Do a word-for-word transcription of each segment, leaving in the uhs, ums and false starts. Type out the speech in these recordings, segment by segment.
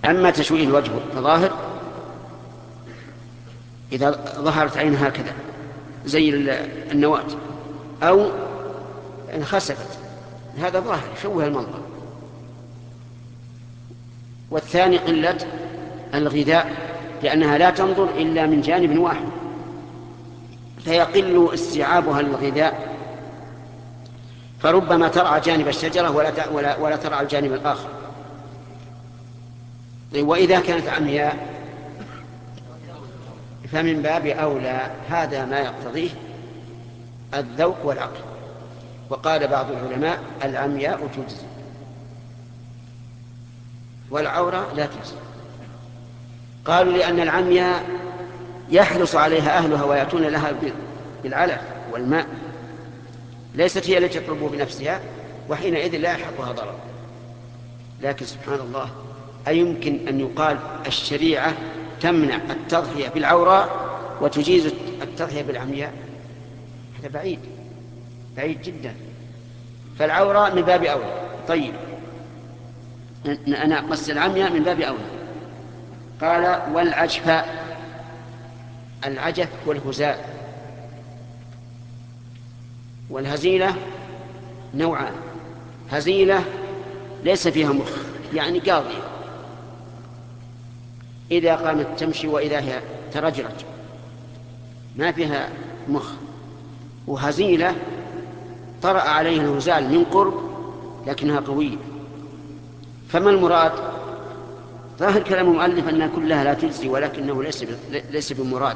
أما تشويه الوجه فظاهر إذا ظهرت عينها هكذا زي النواة أو انخسفت، هذا ظاهر يشوه المنظر. والثاني قلة الغذاء، لأنها لا تنظر إلا من جانب واحد فيقل استيعابها للغذاء، فربما ترعى جانب الشجرة ولا, ولا, ولا ترعى الجانب الآخر. وإذا كانت عمياء فمن باب أولى، هذا ما يقتضيه الذوق والعقل. وقال بعض العلماء العمياء تجزي والعورة لا تجزي. قالوا لأن العمياء يحرص عليها أهلها ويأتون لها بالعلف والماء، ليست هي التي تطلبه بنفسها، وحينئذ لا يحقها ضرر. لكن سبحان الله، أيمكن أن يقال الشريعة تمنع التضحية بالعوراء وتجيز التضحية بالعمياء؟ هذا بعيد بعيد جدا. فالعوراء من باب أولى. طيب أنا قصد العمياء من باب أولى. قال والعجفاء، العجف والهزاء والهزيلة نوعان: هزيلة ليس فيها مخ، يعني قاضية، إذا قامت تمشي وإذا هي ترجرج ما فيها مخ. وهزيلة طرأ عليه الهزال من قرب لكنها قوية. فما المراد؟ ظاهر كلام المؤلف أنها كلها لا تجزي، ولكنه ليس ليس بمراد.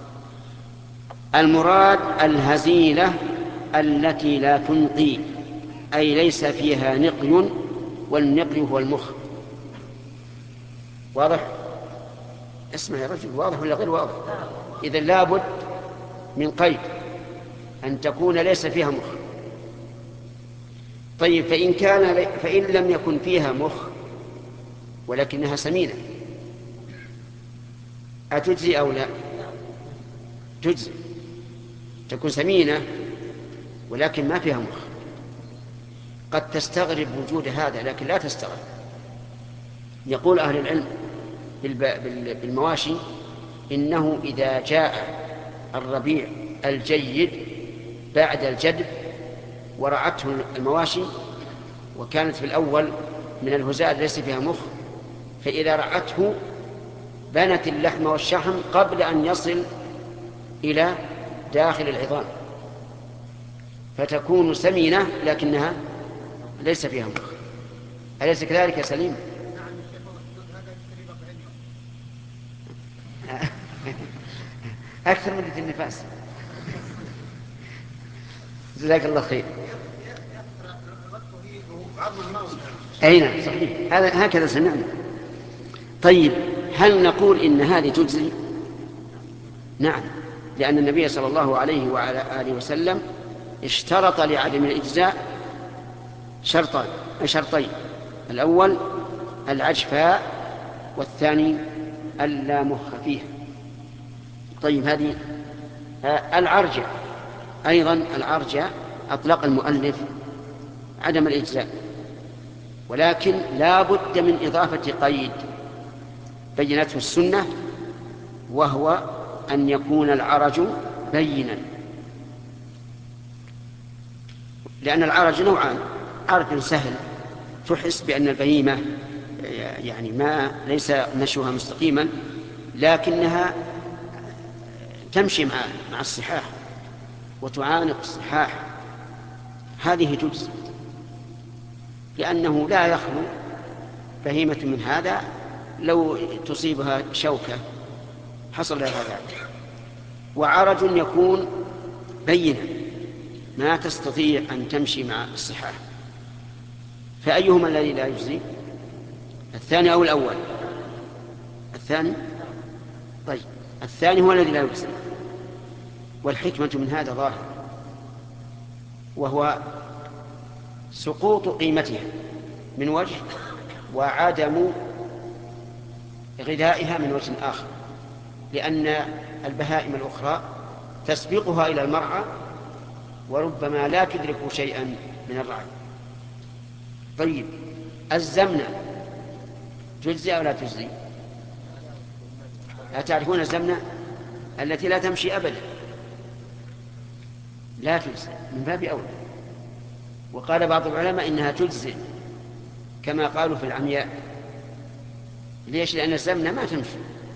المراد الهزيلة التي لا تنقي، أي ليس فيها نقي، والنقي هو المخ. واضح؟ اسمع يا رجل، واضح ولا غير واضح؟ إذن لابد من قيد أن تكون ليس فيها مخ. طيب فإن, كان فإن لم يكن فيها مخ ولكنها سمينة أتجزي أو لا؟ تجزي. تكون سمينة ولكن ما فيها مخ. قد تستغرب وجود هذا لكن لا تستغرب. يقول أهل العلم بالمواشي إنه إذا جاء الربيع الجيد بعد الجدب ورعته المواشي وكانت في الأول من الهزال ليس فيها مخ، فإذا رعته بنت اللحم والشحم قبل أن يصل إلى داخل العظام، فتكون سمينة لكنها ليس فيها مخ. أليس كذلك يا سليم؟ أكثر مدة النفاس. جزاك الله خير. أي نعم صحيح، هذا هكذا سمعنا. طيب هل نقول إن هذه تجزي؟ نعم، لأن النبي صلى الله عليه وعلى آله وسلم اشترط لعدم الإجزاء شرطان شرطين: الأول العجفاء، والثاني ألا مخ فيه. طيب هذه آه العرجة أيضا، العرجة أطلق المؤلف عدم الإجزاء، ولكن لا بد من إضافة قيد بينته السنة، وهو أن يكون العرج بينا، لأن العرج نوعان: عرج سهل تحس بأن البهيمة يعني ما ليس مشوها مستقيما لكنها تمشي مع مع الصحاح وتعانق الصحاح، هذه تجزي، لأنه لا يخلو بهيمة من هذا لو تصيبها شوكة حصل لها ذلك. وعرج يكون بينا ما تستطيع أن تمشي مع الصحاح، فأيهما الذي لا يجزي؟ الثاني أو الأول؟ الثاني. طيب الثاني هو الذي لا يجزي، والحكمة من هذا ظاهر، وهو سقوط قيمتها من وجه وعدم غذائها من وجه آخر، لأن البهائم الأخرى تسبقها إلى المرعى وربما لا تدرك شيئا من الرعي. طيب الزمنة تجزي أو لا تجزي؟ أتعرفون الزمنة التي لا تمشي أبدا؟ لا تجزي من باب أولى. وقال بعض العلماء إنها تجزي كما قالوا في العمياء. ليش؟ لأن الزمنة ما تمشي،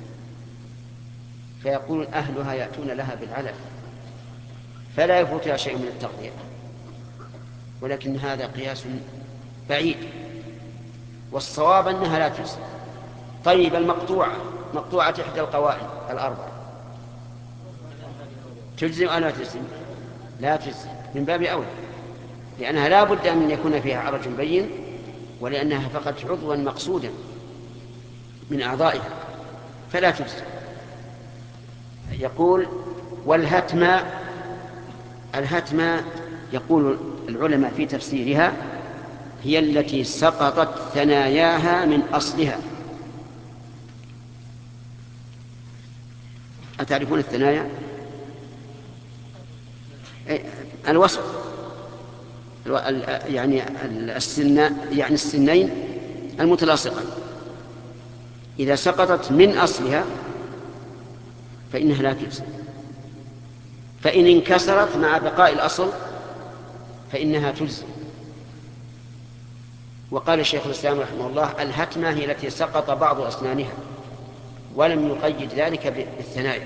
فيقول أهلها يأتون لها بالعلف فلا يفوتها شيء من التغذية. ولكن هذا قياس بعيد، والصواب أنها لا تجزي. طيب المقطوعة، مقطوعة إحدى القوائم الأربع، تجزي أو لا تجزي؟ لا تجزي من باب أولى، لأنها لا بد أن يكون فيها عرج بين، ولأنها فقط عضوا مقصودا من أعضائها فلا تجزي. يقول والهتمة، الهتمة يقول العلماء في تفسيرها هي التي سقطت ثناياها من أصلها. أتعرفون الثنايا؟ الوسط، يعني السن، يعني السنين المتلاصقة إذا سقطت من أصلها فإنها لا تجزي. فإن انكسرت مع بقاء الأصل فإنها تجزي. وقال الشيخ الإسلام رحمه الله الهتمة هي التي سقط بعض أسنانها، ولم يقيد ذلك بالثنايا.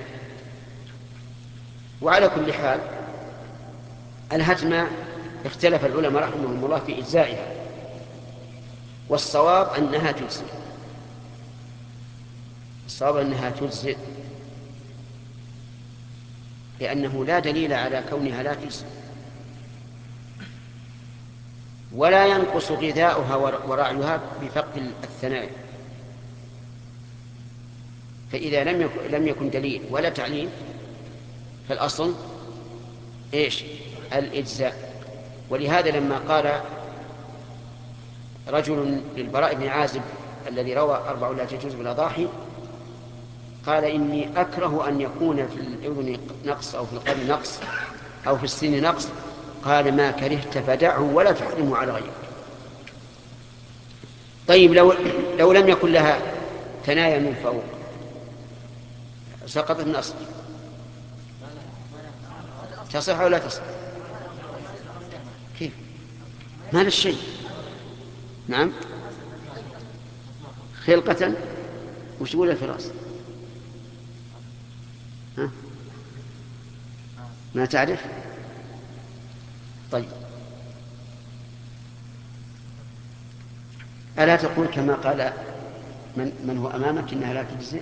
وعلى كل حال الهتمة اختلف العلماء رحمهم الله في إجزائها، والصواب أنها تجزي، الصواب أنها تجزي، لأنه لا دليل على كونها لا تجزي، ولا ينقص غذاؤها ورعيها بفقد الثنايا. فإذا لم يكن, لم يكن دليل ولا تعليل فالأصل إيش؟ الإجزاء. ولهذا لما قال رجل للبراء بن عازب الذي روى أربع لا تجوز بالأضاحي، قال إني أكره أن يكون في الأذن نقص أو في القلب نقص أو في السن نقص. قال ما كرهت فدعه ولا تحرمه على غيرك. طيب لو, لو لم يكن لها ثنايا من فوق سقطت من أصل، تصح أو لا تصح؟ كيف؟ ما له شيء. نعم خلقة. وش تقول الفراس؟ ها؟ ما تعرف؟ طيب ألا تقول كما قال من, من هو أمامك إنها لا تجزي؟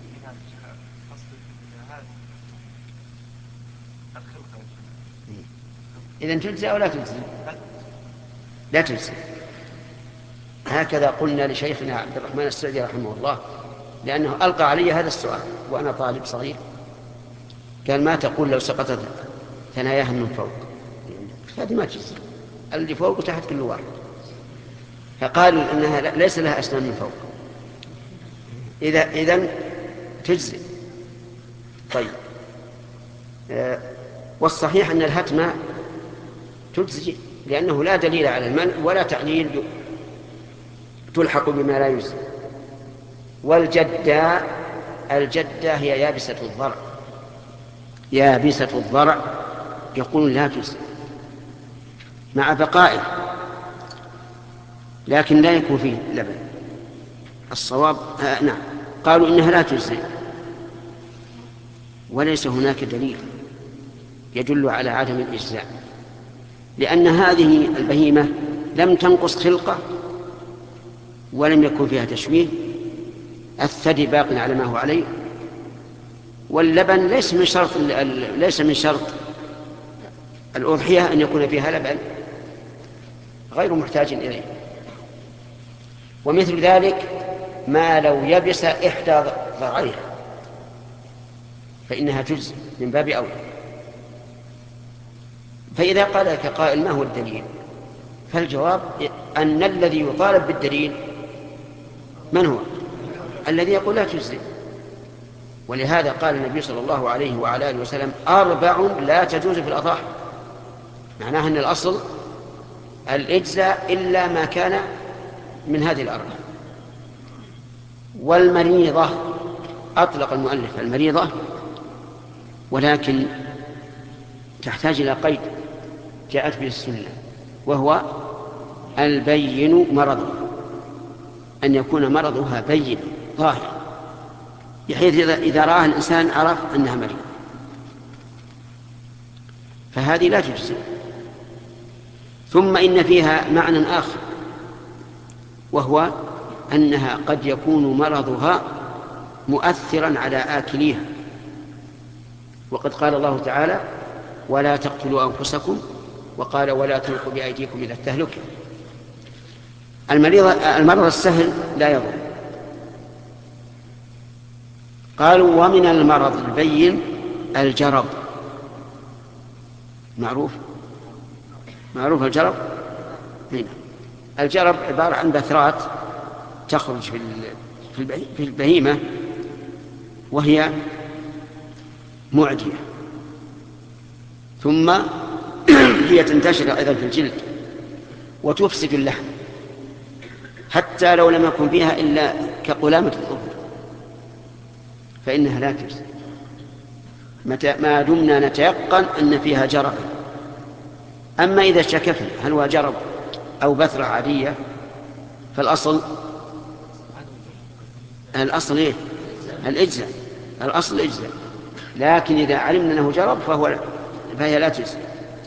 إذن تجزي أو لا تجزي؟ لا تجزي. هكذا قلنا لشيخنا عبد الرحمن السعدي رحمه الله، لأنه ألقى علي هذا السؤال وأنا طالب صغير، قال ما تقول لو سقطت ثناياها من فوق؟ هذه ما تجزي، اللي فوق وتحت كل واحد. فقالوا إنها ليس لها أسنان من فوق، إذا إذن تجزي. طيب آه والصحيح أن الهتمة تجزي، لأنه لا دليل على المنع ولا تعليل تلحق بما لا يجزي. والجدة، الجدة هي يابسة الضرع، يابسة الضرع يقولون لا تجزي مع بقائه، لكن لا يكون فيه لبن. الصواب آه نعم قالوا إنها لا تجزي، وليس هناك دليل يدل على عدم الإجزاء، لأن هذه البهيمة لم تنقص خلقة ولم يكن فيها تشويه، الثدي باق على ما هو عليه، واللبن ليس من شرط ليس من شرط الأضحية أن يكون فيها لبن، غير محتاج إليه. ومثل ذلك ما لو يبس إحدى ضرعيها فإنها تجزي من باب أولى. فإذا قال لك قائل ما هو الدليل؟ فالجواب أن الذي يطالب بالدليل من هو؟ الذي يقول لا تجزي. ولهذا قال النبي صلى الله عليه وعلى آله وسلم أربع لا تجوز في الأضاحي، معناها أن الأصل الإجزاء إلا ما كان من هذه الأربع. والمريضة أطلق المؤلف المريضة، ولكن تحتاج إلى قيد جاءت به السنة، وهو البين مرضه، أن يكون مرضها بين ظاهر، بحيث إذا رآه الإنسان عرف أنها مريض، فهذه لا تجزي. ثم إن فيها معنى آخر، وهو أنها قد يكون مرضها مؤثرا على آكليها، وقد قال الله تعالى: ولا تقتلوا أنفسكم، وقال: ولا تلقوا بأيديكم إلى التهلكة. المرض السهل لا يضر. قالوا: ومن المرض البين الجرب. معروف معروف الجرب. هنا الجرب عبارة عن بثرات تخرج في البهيمة، وهي معدية، ثم هي تنتشر أيضا في الجلد وتفسد اللحم، حتى لو لم يكن فيها إلا كقلامة الظفر فإنها لا تجزي ما دمنا نتيقن أن فيها جرب. أما إذا شككنا هل هو جرب أو بثرة عادية، فالأصل الأصل إيه؟ الإجزاء. الأصل الإجزاء، لكن إذا علمنا أنه جرب فهو فهي لا تجزي.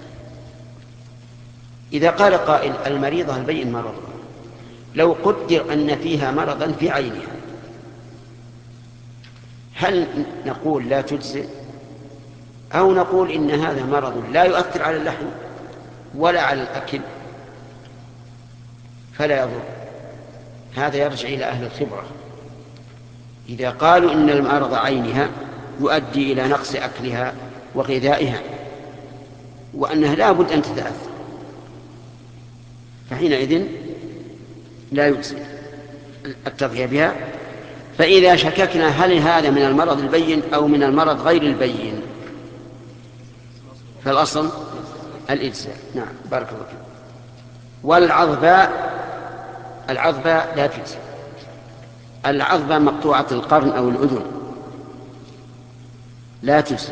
إذا قال قائل: المريضة البين مرضها، لو قدر أن فيها مرضا في عينها، هل نقول لا تجزي، أو نقول إن هذا مرض لا يؤثر على اللحم ولا على الأكل فلا يضر؟ هذا يرجع إلى أهل الخبرة. إذا قالوا إن المرض عينها يؤدي إلى نقص أكلها وغذائها وأنها لا بد أن تتأثر، فحينئذ لا يجزي التضحية بها. فإذا شككنا هل هذا من المرض البين أو من المرض غير البين، فالأصل الإجزاء. نعم، بارك الله فيك. والعظباء، العظباء لا تجزي. العظباء مقطوعة القرن أو الأذن لا تجزي،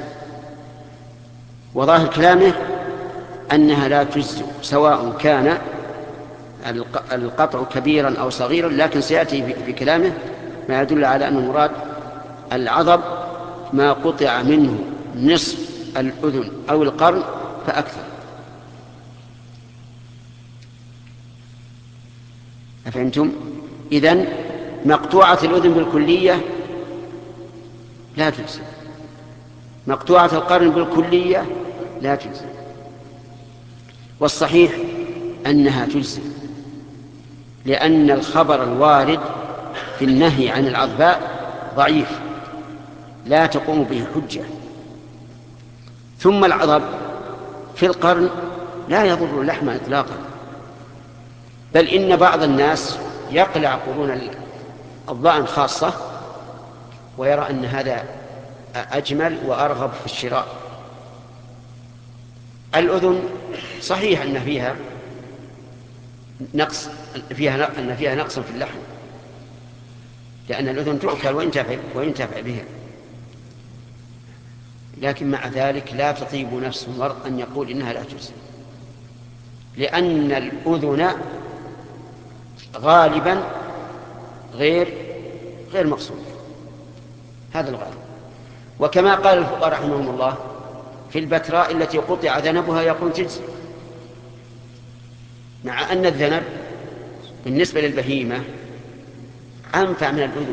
وظاهر كلامه أنها لا تجزي سواء كان القطع كبيرا أو صغيرا، لكن سيأتي في كلامه ما يدل على أن المراد العظب ما قطع منه نصف الأذن أو القرن فأكثر. أفهمتم؟ إذن مقطوعة الأذن بالكلية لا تجزي، مقطوعة القرن بالكلية لا تجزي، والصحيح أنها تجزي، لأن الخبر الوارد في النهي عن العظباء ضعيف لا تقوم به حجة. ثم العظب في القرن لا يضر اللحم إطلاقا، بل إن بعض الناس يقلع قرون الضأن خاصة ويرى أن هذا أجمل وأرغب في الشراء. الأذن صحيح أن فيها نقص فيها أن فيها نقص في اللحم، لأن الأذن تؤكل وينتفع وينتفع بها، لكن مع ذلك لا تطيب نفس المرء أن يقول إنها لا تجزي، لأن الأذن غالبا غير غير مقصود، هذا الغالب. وكما قال الفقهاء رحمهم الله في البتراء التي قطع ذنبها يقول تجزي، مع أن الذنب بالنسبة للبهيمة أنفع من الأذن،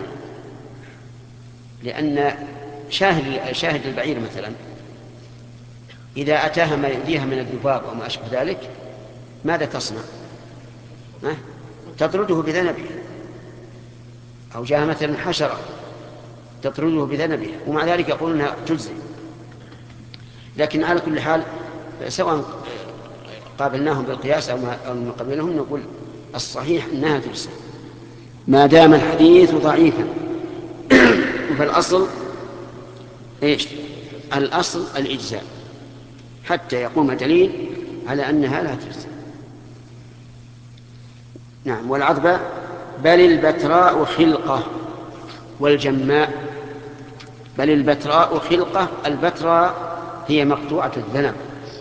لأن شاهد شاهد البعير مثلا إذا أتاها ما يؤذيها من الذباب وما أشبه ذلك ماذا تصنع؟ ها؟ تطرده بذنبها، أو جاء مثلا حشرة تطرده بذنبها، ومع ذلك يقولونها تجزي. لكن على كل حال سواء قابلناهم بالقياس أو ما قبلناهم نقول الصحيح أنها تجزي ما دام الحديث ضعيفا. فالأصل إيش؟ الأصل الإجزاء حتى يقوم دليل على أنها لا تجزي. نعم. والعظبة بل البتراء خلقة والجماء، بل البتراء خلقة. البتراء هي مقطوعة الذنب،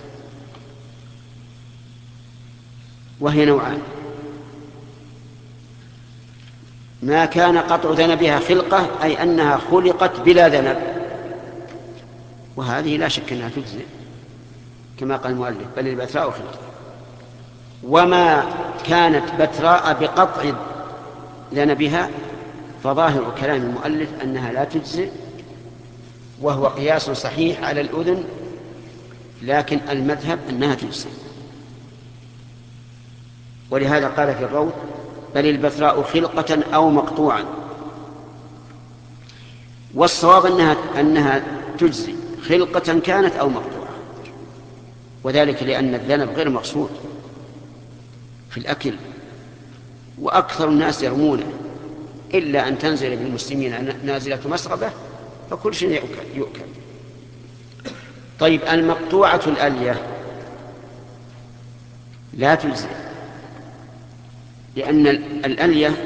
وهي نوعان: ما كان قطع ذنبها خلقة، أي أنها خلقت بلا ذنب، وهذه لا شك أنها تجزئ كما قال المؤلف بل البتراء خلقة. وما كانت بتراء بقطع ذنبها فظاهر كلام المؤلف أنها لا تجزئ، وهو قياس صحيح على الأذن، لكن المذهب أنها تجزئ. ولهذا قال في الروض: بل البتراء خلقة أو مقطوعا. والصواب أنها, أنها تجزي خلقة كانت أو مقطوعة، وذلك لأن الذنب غير مقصود في الأكل، وأكثر الناس يرمونه، إلا أن تنزل بالمسلمين نازلة مسربة فكل شيء يؤكل, يؤكل. طيب، المقطوعة الألية لا تجزي، لأن الألية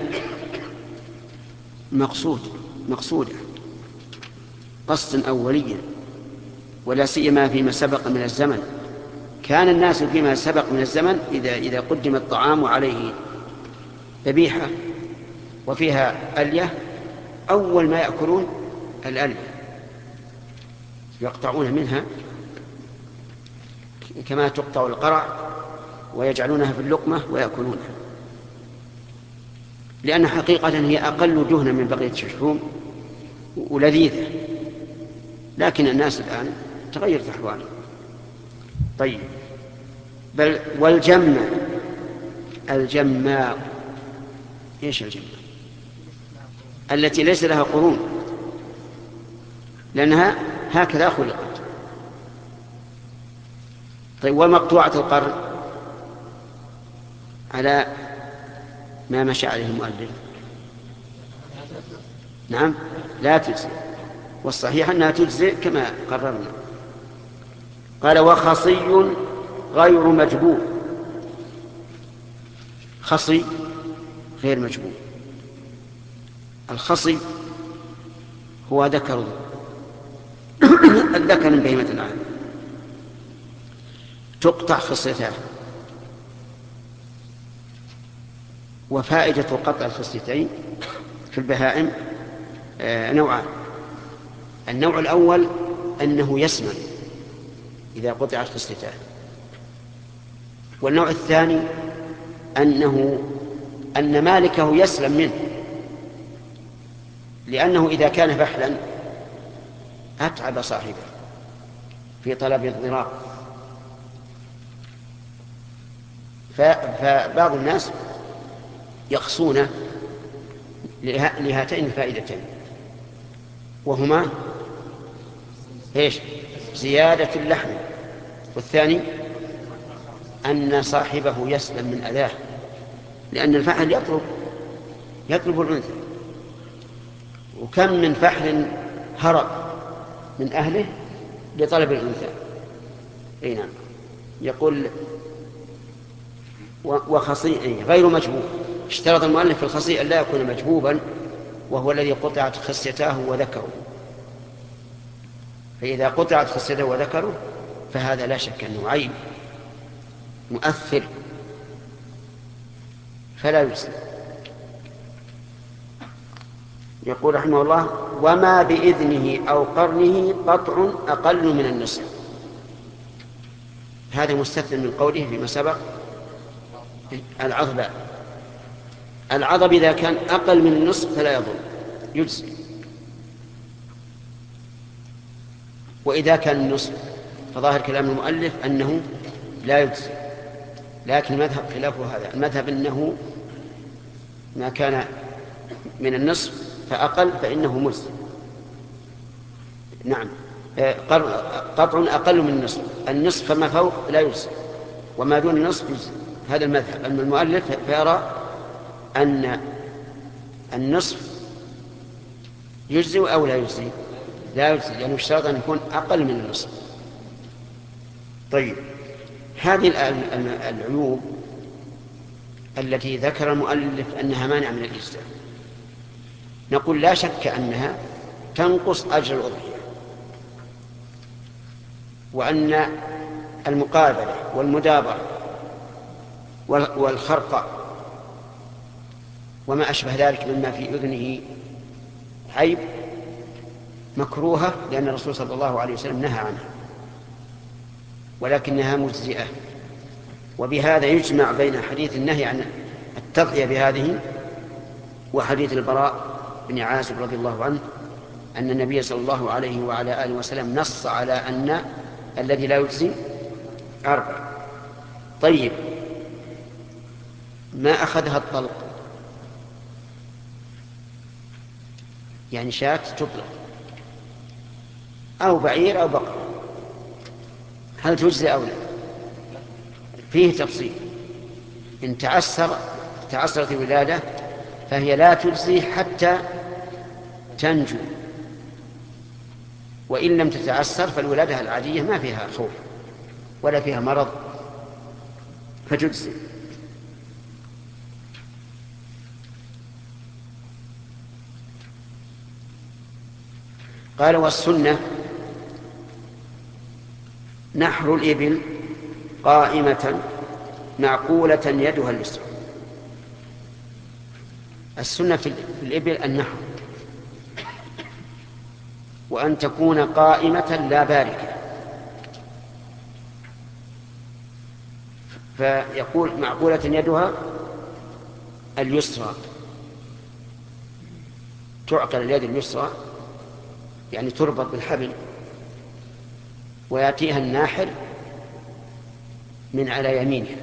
مقصود مقصودة قصدا أوليا، ولا سيما فيما سبق من الزمن. كان الناس فيما سبق من الزمن إذا, إذا قدم الطعام عليه ذبيحة وفيها ألية، أول ما يأكلون الألية، يقطعون منها كما تقطع القرع ويجعلونها في اللقمة ويأكلونها، لأن حقيقة هي أقل دهنا من بقية الشحوم ولذيذة. لكن الناس الآن تغيرت أحوالهم. طيب، بل والجمة الجماء، إيش الجماء؟ التي ليس لها قرون، لأنها هكذا خلقت. طيب، ومقطوعة القرن على ما مشى عليه المؤلف نعم لا تجزئ، والصحيح أنها تجزئ كما قررنا. قال: وخصي غير مجبور. خصي غير مجبور. الخصي هو ذكر الذكر من بهيمة الأنعام، تقطع خصيتاه. وفائدة قطع الخصيتين في البهائم نوعان: النوع الأول أنه يسمن إذا قطعت خصيتاه، والنوع الثاني أنه أن مالكه يسلم منه، لأنه إذا كان فحلا أتعب صاحبه في طلب الضرار. فبعض الناس يخصون لهاتين الفائدتين، وهما إيش؟ زيادة اللحم، والثاني أن صاحبه يسلم من أذاه، لأن الفحل يطلب يطلب الأنثى. وكم من فحل هرب من أهله لطلب الأنثى. أي نعم. يقول: وخصي غير مجبوب. اشترط المؤلف في الخصي أن لا يكون مجبوبا، وهو الذي قطعت خصيتاه وذكره. فإذا قطعت خصيته وذكره فهذا لا شك أنه عيب مؤثر فلا يجزي. يقول رحمه الله: وما بإذنه أو قرنه قطع أقل من النصف. هذا مستثنى من قوله فيما سبق: العضب. العضب إذا كان أقل من النصف فلا يضر، يجزي. وإذا كان النصف فظاهر كلام المؤلف أنه لا يجزي، لكن المذهب خلافه هذا. المذهب أنه ما كان من النصف فأقل فإنه مجزي. نعم، قطع أقل من النصف، النصف فما فوق لا يجزي، وما دون النصف يجزي. هذا المذهب. أما المؤلف فيرى أن النصف يجزي أو لا يجزي؟ لا يجزي، لأنه اشترط أن يكون أقل من النصف. طيب، هذه العيوب التي ذكر المؤلف أنها مانع من الإجزاء نقول لا شك أنها تنقص أجر الأضحية، وأن المقابلة والمدابرة والخرقة وما أشبه ذلك مما في أذنه عيب مكروهة، لأن الرسول صلى الله عليه وسلم نهى عنها، ولكنها مجزئة. وبهذا يجمع بين حديث النهي عن التضحية بهذه وحديث البراء بن عازب رضي الله عنه أن النبي صلى الله عليه وعلى آله وسلم نص على أن الذي لا يجزي أربع. طيب، ما أخذها الطلق، يعني شاة تطلق أو بعير أو بقرة، هل تجزي أو لا؟ فيه تفصيل. إن تعسر تعسرت الولادة فهي لا تجزي حتى تنجو، وإن لم تتعسر فالولادة العادية ما فيها خوف ولا فيها مرض فتجزي. قال: والسنة نحر الإبل قائمة معقولة يدها اليسرى. السنة في الإبل النحر، وأن تكون قائمة لا باركة. فيقول معقولة يدها اليسرى، تعقل اليد اليسرى يعني تربط بالحبل، ويأتيها الناحر من على يمينها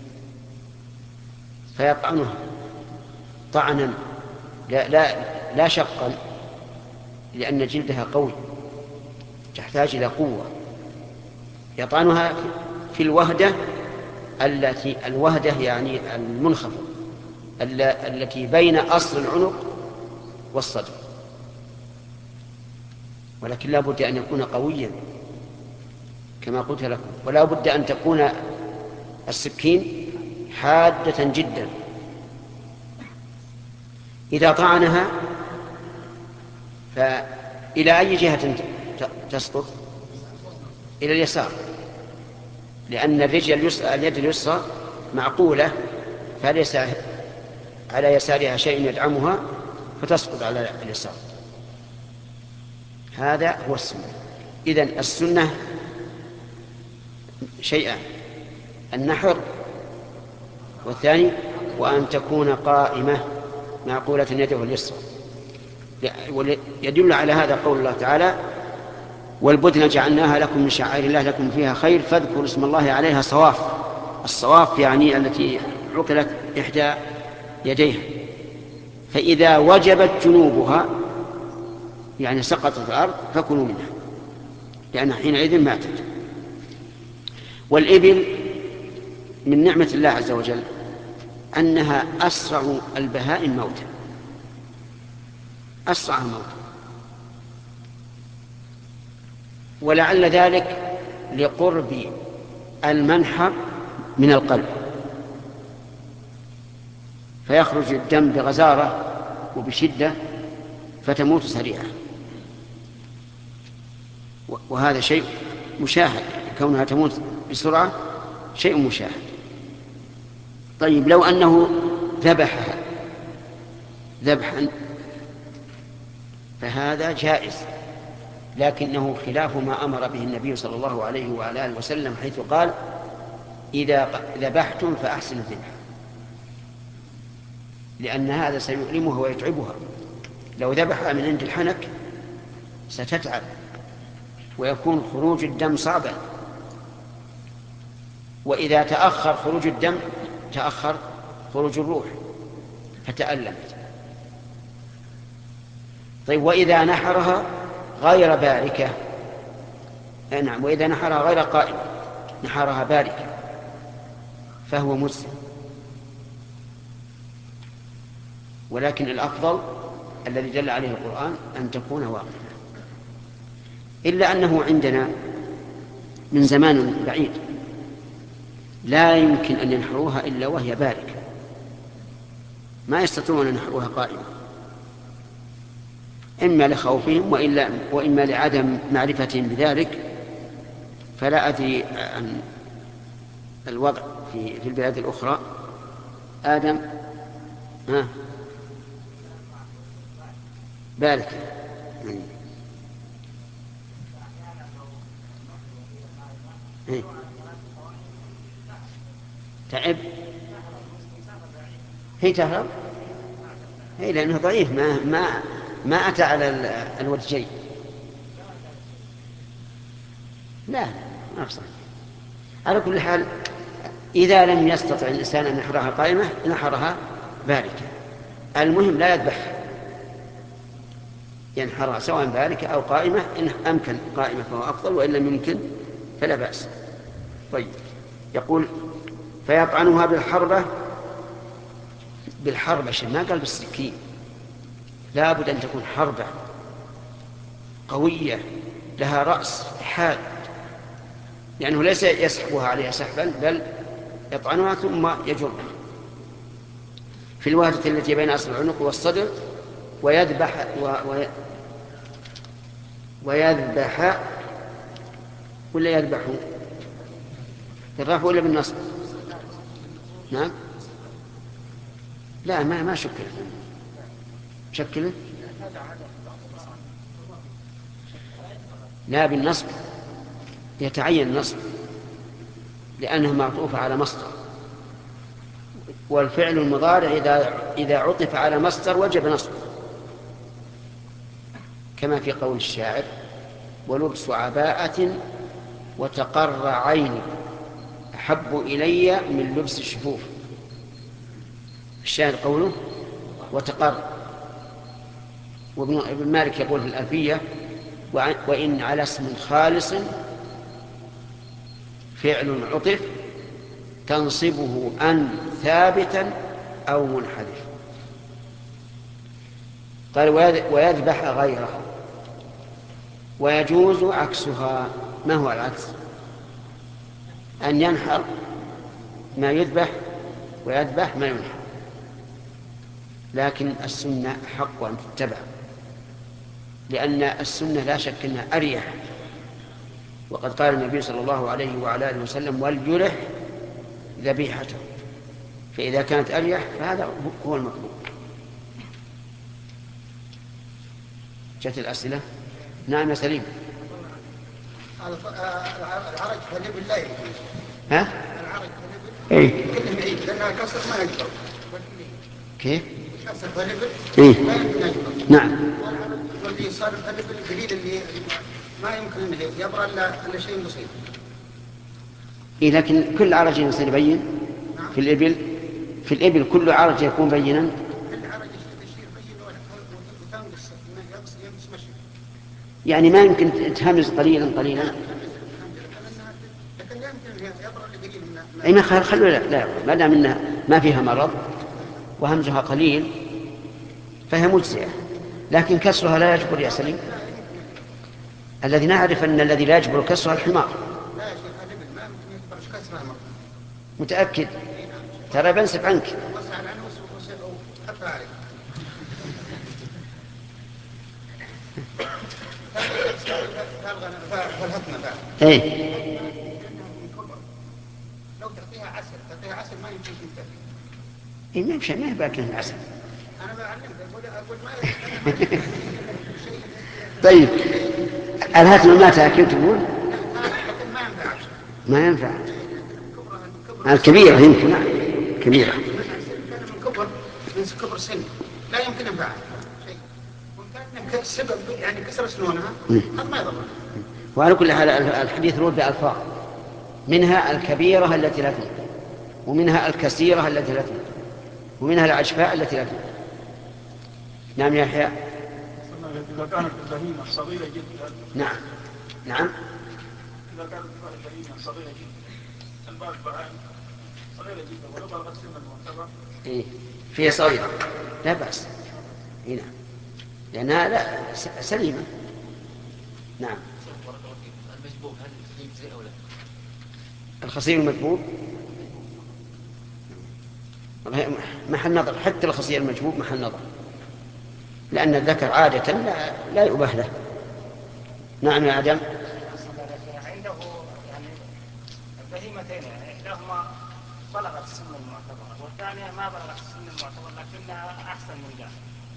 فيطعنها طعنا لا, لا, لا شقا، لأن جلدها قوي تحتاج إلى قوة. يطعنها في الوهدة التي الوهدة يعني المنخفض التي بين أصل العنق والصدر، ولكن لا بد أن يكون قويا كما قلت لكم، ولا بد أن تكون السكين حادة جدا. إذا طعنها فإلى أي جهة تسقط؟ إلى اليسار، لأن الرجل اليسرى اليد اليسرى معقولة فليس على يسارها شيء يدعمها فتسقط على اليسار. هذا هو السنة. إذن السنة شيئان: النحر، والثاني وأن تكون قائمة معقولة يده اليسرى. يدل على هذا قول الله تعالى: والبدن جعلناها لكم من شعائر الله لكم فيها خير فاذكروا اسم الله عليها صواف. الصواف يعني التي عقلت إحدى يديها، فإذا وجبت جنوبها يعني سقطت في الأرض فكلوا منها، لأنها حينئذ ماتت. والإبل من نعمة الله عز وجل أنها أسرع البهائم موتا، أسرع موتا، ولعل ذلك لقرب المنحر من القلب، فيخرج الدم بغزارة وبشدة فتموت سريعا، وهذا شيء مشاهد، كونها تموت بسرعة شيء مشاهد. طيب، لو أنه ذبحها ذبحا فهذا جائز، لكنه خلاف ما أمر به النبي صلى الله عليه وعلى آله وسلم، حيث قال: إذا ذبحتم فأحسنوا الذبح، لأن هذا سيؤلمها ويتعبها. لو ذبحها من عند الحنك ستتعب ويكون خروج الدم صعبا، وإذا تأخر خروج الدم تأخر خروج الروح فتألمت. طيب، وإذا نحرها غير باركة، نعم، وإذا نحرها غير قائمة نحرها باركة فهو مسلم، ولكن الأفضل الذي دل عليه القرآن أن تكون واقفة، إلا أنه عندنا من زمان بعيد لا يمكن أن ينحروها إلا وهي باركة، ما يستطيعون أن ينحروها قائمة، إما لخوفهم وإلا وإما لعدم معرفتهم بذلك. فلا أدري عن الوضع في في البلاد الأخرى. آدم ها بارك. إيه؟ تعب هي تهرب هي لأنه ضعيف ما ما ما أتى على الوجهين. لا ما أفصل. على كل حال إذا لم يستطع الإنسان أن ينحرها قائمة نحرها باركة. المهم لا يذبح، ينحرها سواء باركة أو قائمة. إن أمكن قائمة فهو أفضل، وإن لم يمكن فلا بأس. طيب يقول فيطعنها بالحربة. بالحربة شيء ما قال بالسكين، لا بد أن تكون حربة قوية لها رأس حاد، لأنه ليس يسحبها عليها سحبا بل يطعنها ثم يجرها في الوهدة التي بين أصل العنق والصدر ويذبح و... و... ويذبح ولا يذبح بالرفع ولا بالنصب؟ نعم لا ما ما شكل شكله لا بالنصب، يتعين النصب لأنها معطوفة على مصدر، والفعل المضارع إذا إذا عطف على مصدر وجب نصبه، كما في قول الشاعر ولبس عباءة وتقر عيني أحب إلي من لبس الشفوف. الشاعر قوله وتقر. وابن مالك يقول في الألفية وإن على اسم خالص فعل عطف تنصبه أن ثابتا أو منحرف. قال ويذبح غيره. ويجوز عكسها. ما هو العكس؟ أن ينحر ما يذبح ويذبح ما ينحر، لكن السنة حق أن تتبع، لأن السنة لا شك أنها أريح. وقد قال النبي صلى الله عليه وعلى آله وسلم وليرح ذبيحته، فإذا كانت أريح فهذا هو المطلوب. جاءت الأسئلة. نعم يا سليم. العرج فليب الله ها؟ العرج اي كلهم عيد لأنها كسر ما يقدر. كيف؟ كسر فليب ايه ما يمكن يقدر. نعم. والعرج واللي صار فليب الجديد اللي ما يمكن انه يبرأ الا الا شيء بسيط. إيه لكن كل عرج يصير بين في الإبل. في الإبل كل عرج يكون بينا. كل عرج يصير بين وتنقص ينقص ينقص مشي. يعني ما يمكن تهمز قليلا قليلا. لكن لا يمكن يبرأ القليل من أي ما خل خلوا لا لا ما دام إنها ما فيها مرض وهمزها قليل فهي مجزئة، لكن كسرها لا يجبر يا سليم. الذي نعرف أن الذي لا يجبر كسرها الحمار. لا يا شيخ الإبل ما يمكن يجبرش كسرها مرة. متأكد؟ ترى بنسف عنك. وسع عنه وحط عليه. فالهتنا بعد. ايه لو تعطيها عسل تعطيها عسل ما يمكن تنتهي. إيه ما يمشي ما يباكل العسل. أنا بعلمك أقول أقول ما طيب الهتم ما تأكل تقول؟ لكن ما ينفع عسل. ما ينفع. الكبيرة يمكن كبيرة. كان من كبر من كبر سن لا يمكن ينفع شيء. وكان يمكن السبب يعني كسر سنونها هذا ما يضر. وعلى كل حال الحديث يرد بألفاظ، منها الكبيرة التي لا تنفع، ومنها الكثيرة التي لا تنفع، ومنها العجفاء التي لا تنفع. نعم يا يحيى. إذا كانت البهيمة صغيرة جدا. نعم نعم. إذا كانت البهيمة صغيرة جدا الباب بعين صغيرة جدا ولو بلغت سن المعتبر. إيه فيها صغيرة لا بأس. إيه نعم لأنها لا سليمة. نعم. المجبوب هل يجزئ أو لا؟ الخصير المجبوب محل نظر، حتى الخصير المجبوب محل نظر. لأن الذكر عادة لا, لا يباح له. نعم يا آدم. عنده يعني البهيمتين، يعني إحداهما بلغت السن المعتبرة والثانية ما بلغت السن المعتبرة لكنها أحسن من ذلك.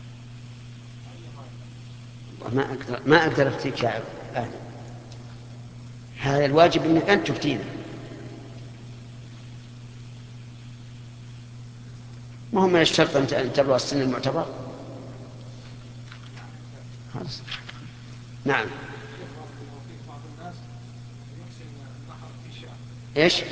ما أقدر ما أقدر أفتيك يا آدم، هذا الواجب أنك أنت تفتينا، ما هو من الشرط أن تبلغ السن المعتبر. خلاص. نعم. ايش؟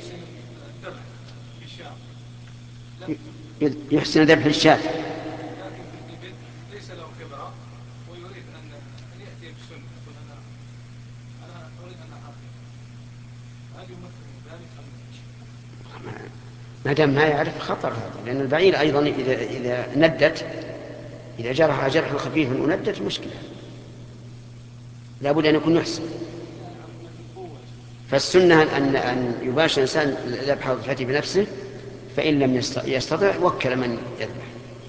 يحسن ذبح الشاة. ليس له خبرة ويريد أن يأتي بسنة، يقول أنا أنا أريد أن أعرف هل يمثل ذلك أم لا؟ ما دام ما يعرف خطر هذا، لأن البعير أيضا إذا إذا ندت، إذا جرح جرحا خفيفا وندت مشكلة، لا بد أن يكون يحسن. فالسنة أن أن يباشر الإنسان ذبح ضفته بنفسه، فإن لم يستطع وكل من يذبح.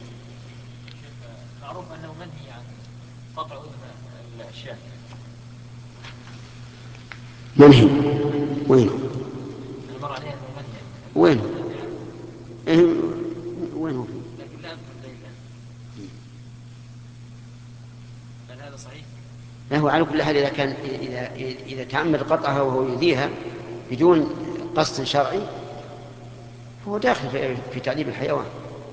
معروف أنه منهي عن قطع أذن الشاة. منهي وينه؟ المر عليه أنه منهي. وينه؟ إيه وينه؟ لكن لا أذكر دليلا. هل هذا صحيح؟ لا، هو على كل حال إذا كان إذا إذا تعمد قطعها وهو يؤذيها بدون قصد شرعي هو داخل في, في تعذيب الحيوان.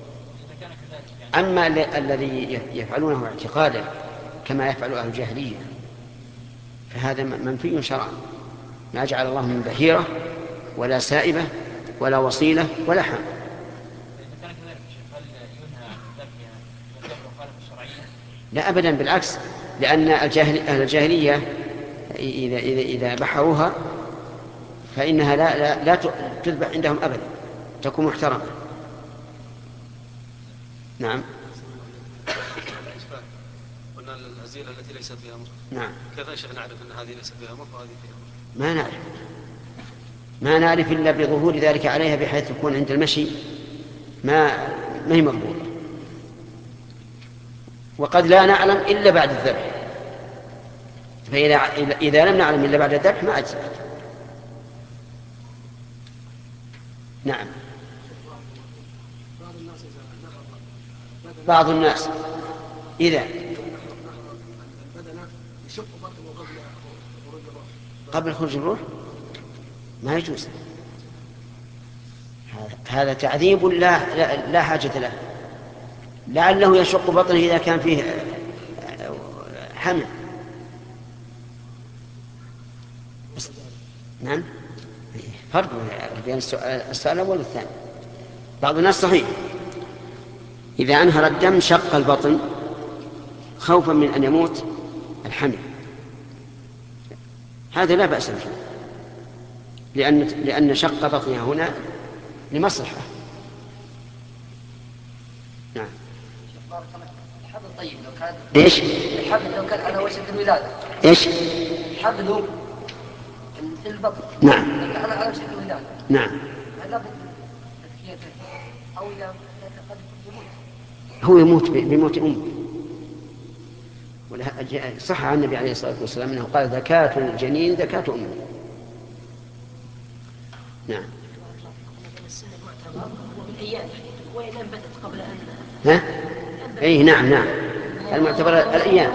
أما الذي يفعلونه اعتقادا كما يفعل أهل الجاهلية فهذا منفي شرعا، ما جعل الله من بحيرة ولا سائبة ولا وصيلة ولا حام. لا أبدا، بالعكس، لأن الجاهل أهل الجاهلية إذا إذا إذا بحروها فإنها لا لا, لا تذبح عندهم أبدا، تكون محترمة. نعم. قلنا الهزيلة التي ليست فيها مخ. نعم. كيف يا شيخ نعرف أن هذه ليست فيها مخ وهذه فيها مخ؟ ما نعرف، ما نعرف إلا بظهور ذلك عليها، بحيث تكون عند المشي ما ما هي مضبوطة، وقد لا نعلم إلا بعد الذبح، فإذا إذا لم نعلم إلا بعد الذبح ما أجزأت. نعم. بعض الناس إذا قبل خروج الروح ما يجوز، هذا تعذيب لا, لا, لا حاجة له. لعله يشق بطنه إذا كان فيه حمل. نعم، فرق بين السؤال الأول والثاني. بعض الناس صحيح إذا أنهر الدم شق البطن خوفا من أن يموت الحمل، هذا لا بأس به، لأن لأن شق بطنها هنا لمصلحة. نعم. الحبل طيب لو كان ايش؟ الحبل لو كان على وشك الولادة. ايش؟ الحبل في البطن. نعم. على على وشك الولادة. نعم. لا بد تزكيته أو إذا قد يموت. هو يموت بموت أمه. صح عن النبي عليه الصلاة والسلام أنه قال زكاة الجنين زكاة أمه. نعم. بالأيام وإن أنبتت قبل أن. ها؟ أي نعم نعم، المعتبر الأيام.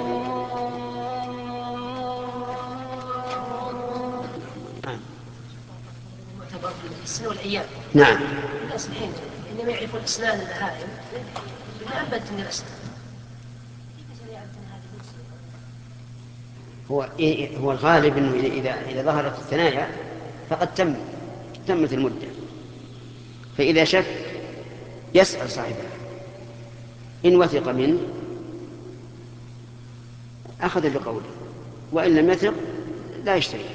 نعم. المعتبر السنة والأيام. نعم. الناس الحين إنما يعرفون أسنان البهائم إذا أنبتت من الأسنان. هو هو الغالب انه اذا اذا ظهرت الثنايا فقد تم تمت المده، فاذا شك يسأل صاحبه، ان وثق منه اخذ بقوله، وان لم يثق لا يشتري.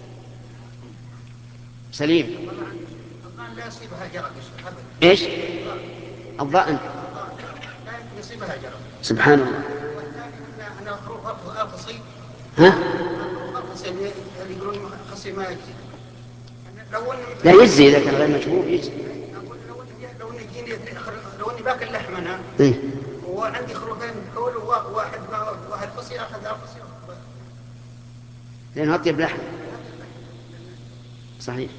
سليم. الضأن لا يصيبها جرب. ايش؟ الضأن لا يصيبها جرب. سبحان الله. أنا أخروف أخصي. ها؟ أخصي اللي يقولون خصي ما يجزي. لا يجزي إذا كان غير مجبور يجزي. لو إني لو إني جيني لو إني باكل لحم أنا. إيه؟ وعندي خروفين واحد ما واحد قصير أخذ قصير لأنه أطيب لحم. صحيح.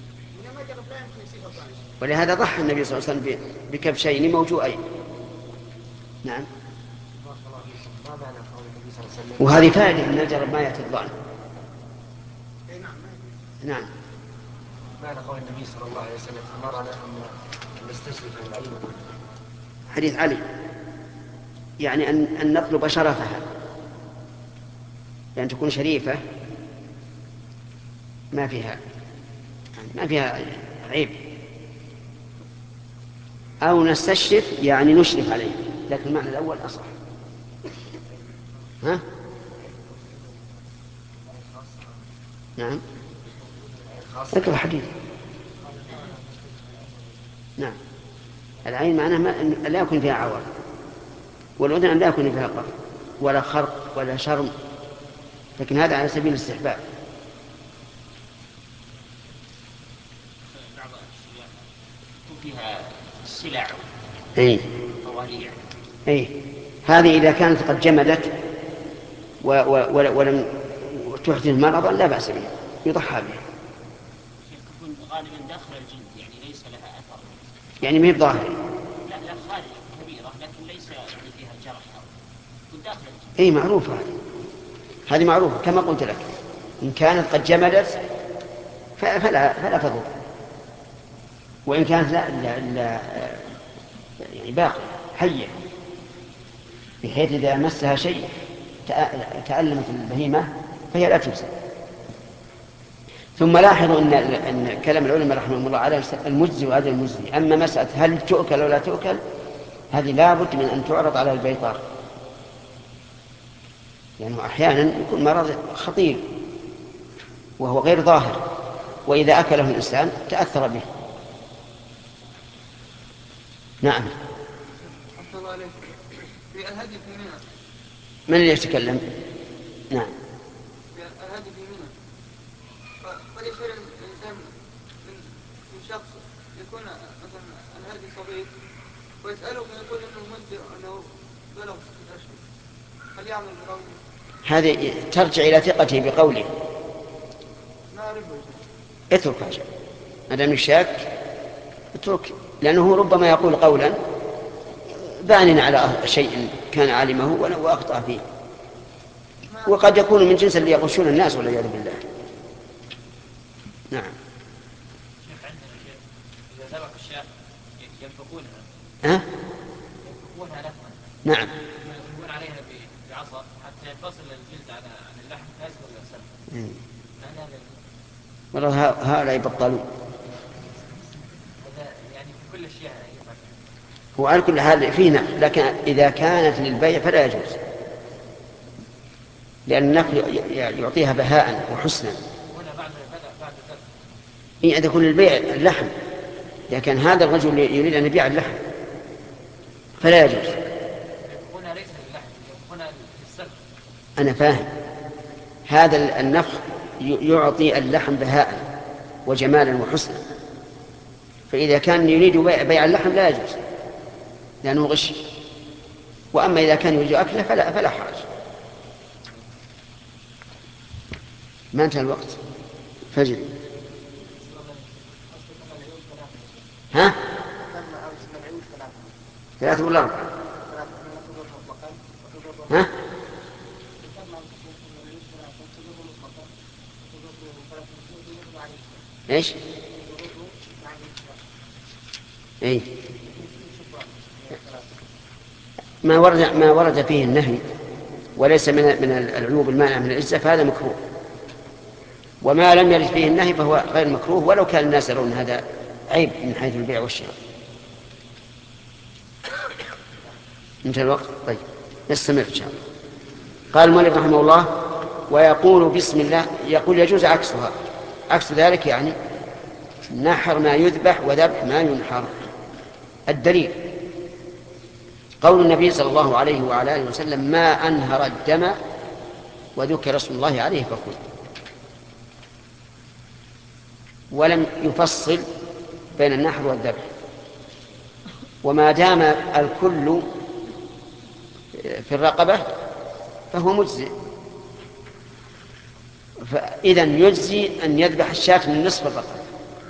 ولهذا ضحى النبي صلى الله عليه وسلم بكبشين موجوعين. نعم. وهذه فائدة من نجرب ما يأتي الظان. نعم. معنى قول النبي صلى الله عليه وسلم أمرنا أن نستشرف العين. حديث علي يعني أن, أن نطلب شرفها، لأن تكون شريفة ما فيها ما فيها عيب، أو نستشرف يعني نشرف عليه، لكن المعنى الأول أصح. ها؟ نعم. اقرأ حديث. نعم. العين معناه ما لا يكون فيها عور، والأذن لا يكون فيها قر ولا خرق ولا شرم، لكن هذا على سبيل الاستحباب. بعض الأشياء يكون فيها سلع أي طواليع. أي هذه إذا كانت قد جمدت و و ولم تحدث مرضا لا بأس بها، يضحى بها. تكون غالبا داخل الجلد يعني ليس لها أثر. يعني ما هي بظاهر. لا لا خارج كبيرة لكن ليس يعني فيها جرح أو تكون داخل الجلد. أي معروفة هذه. هذه معروفة كما قلت لك، إن كانت قد جمدت فلا فلا تضر، وإن كانت لا, لا, لا يعني باقية حية، بحيث إذا مسها شيء تألمت البهيمة فهي لا تجزي. ثم لاحظوا أن, أن كلام العلماء رحمهم الله على المجزي وهذا المجزي. أما مسألة هل تؤكل أو لا تؤكل هذه لا بد من أن تعرض على البيطار، لأنه يعني أحيانا يكون مرض خطير وهو غير ظاهر، وإذا أكله الإنسان تأثر به. نعم. في الهدي في منى. من اللي يتكلم؟ نعم. في الهدي في منى. قد يشير الإنسان من من شخص يكون مثلا الهدي صغير ويسأله فيقول إنه مدة أنه بلغ ستة أشهر، هل يعمل بقوله؟ هذه ترجع إلى ثقته بقوله. ما أعرفه. اترك هذا، ما دام شاك اترك، لأنه ربما يقول قولا بان على شيء كان علمه وأخطأ فيه، وقد يكون من جنس اللي يغشون الناس والعياذ بالله. نعم. شيخ عندنا شيء إذا سبق الشاة ينفقونها. ها؟ ينفقونها لحما. نعم. ينفقون عليها بعصا حتى ينفصل الجلد عن عن اللحم فيصل السم. والله هؤلاء يبطلون. هذا يعني في كل الأشياء. هو على كل حال فينا، لكن إذا كانت للبيع فلا يجوز، لأن النقل يعطيها بهاء وحسنا. إن أن يكون للبيع اللحم، لكن هذا الرجل يريد أن يبيع اللحم فلا يجوز. أنا فاهم، هذا النفخ يعطي اللحم بهاء وجمالا وحسنا، فإذا كان يريد بيع اللحم لا يجوز لأنه غش. وأما إذا كان يريد أكله فلا, فلا حرج. ما انتهى الوقت فجر. ها؟ ثلاثة ولا أربعة؟ ها؟ ايش؟ اي ما ورد ما ورد فيه النهي وليس من من العيوب المانعة من العزة فهذا مكروه، وما لم يرد فيه النهي فهو غير مكروه ولو كان الناس يرون هذا عيب من حيث البيع والشراء. انتهى الوقت. طيب نستمر ان شاء الله. قال المؤلف رحمه الله: ويقول بسم الله. يقول يجوز عكسها، عكس ذلك يعني نحر ما يذبح وذبح ما ينحر. الدليل قول النبي صلى الله عليه وعلى آله وسلم: ما أنهر الدم وذكر اسم الله عليه فكل. ولم يفصل بين النحر والذبح، وما دام الكل في الرقبة فهو مجزئ. فإذا يجزي أن يذبح الشاة من نصف الرقبة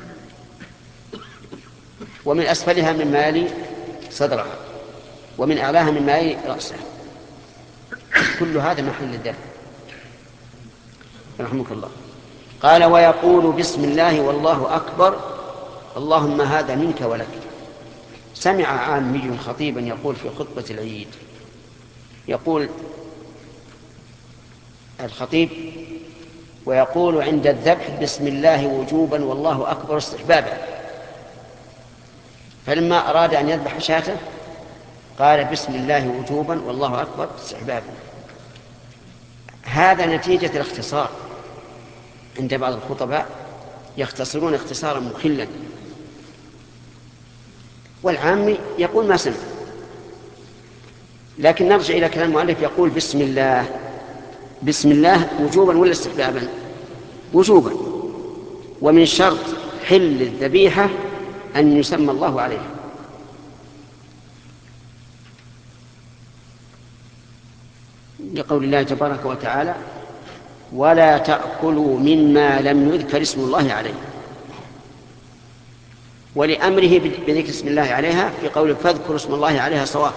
ومن أسفلها من مال صدرها ومن أعلاها من مال رأسها، كل هذا محل الذبح. رحمك الله. قال ويقول بسم الله والله أكبر اللهم هذا منك ولك. سمع عامي خطيبا يقول في خطبة العيد، يقول الخطيب ويقول عند الذبح بسم الله وجوبا والله أكبر استحبابا، فلما أراد أن يذبح شاته قال بسم الله وجوبا والله أكبر استحبابا. هذا نتيجة الاختصار. عند بعض الخطباء يختصرون اختصارا مخلا، والعامي يقول ما سمع. لكن نرجع إلى كلام المؤلف يقول بسم الله. بسم الله وجوبا ولا استحبابا؟ وجوبا. ومن شرط حل الذبيحة أن يسمى الله عليها. لقول الله تبارك وتعالى ولا تأكلوا مما لم يذكر اسم الله عليه، ولأمره بذكر اسم الله عليها في قوله فاذكروا اسم الله عليها صواب،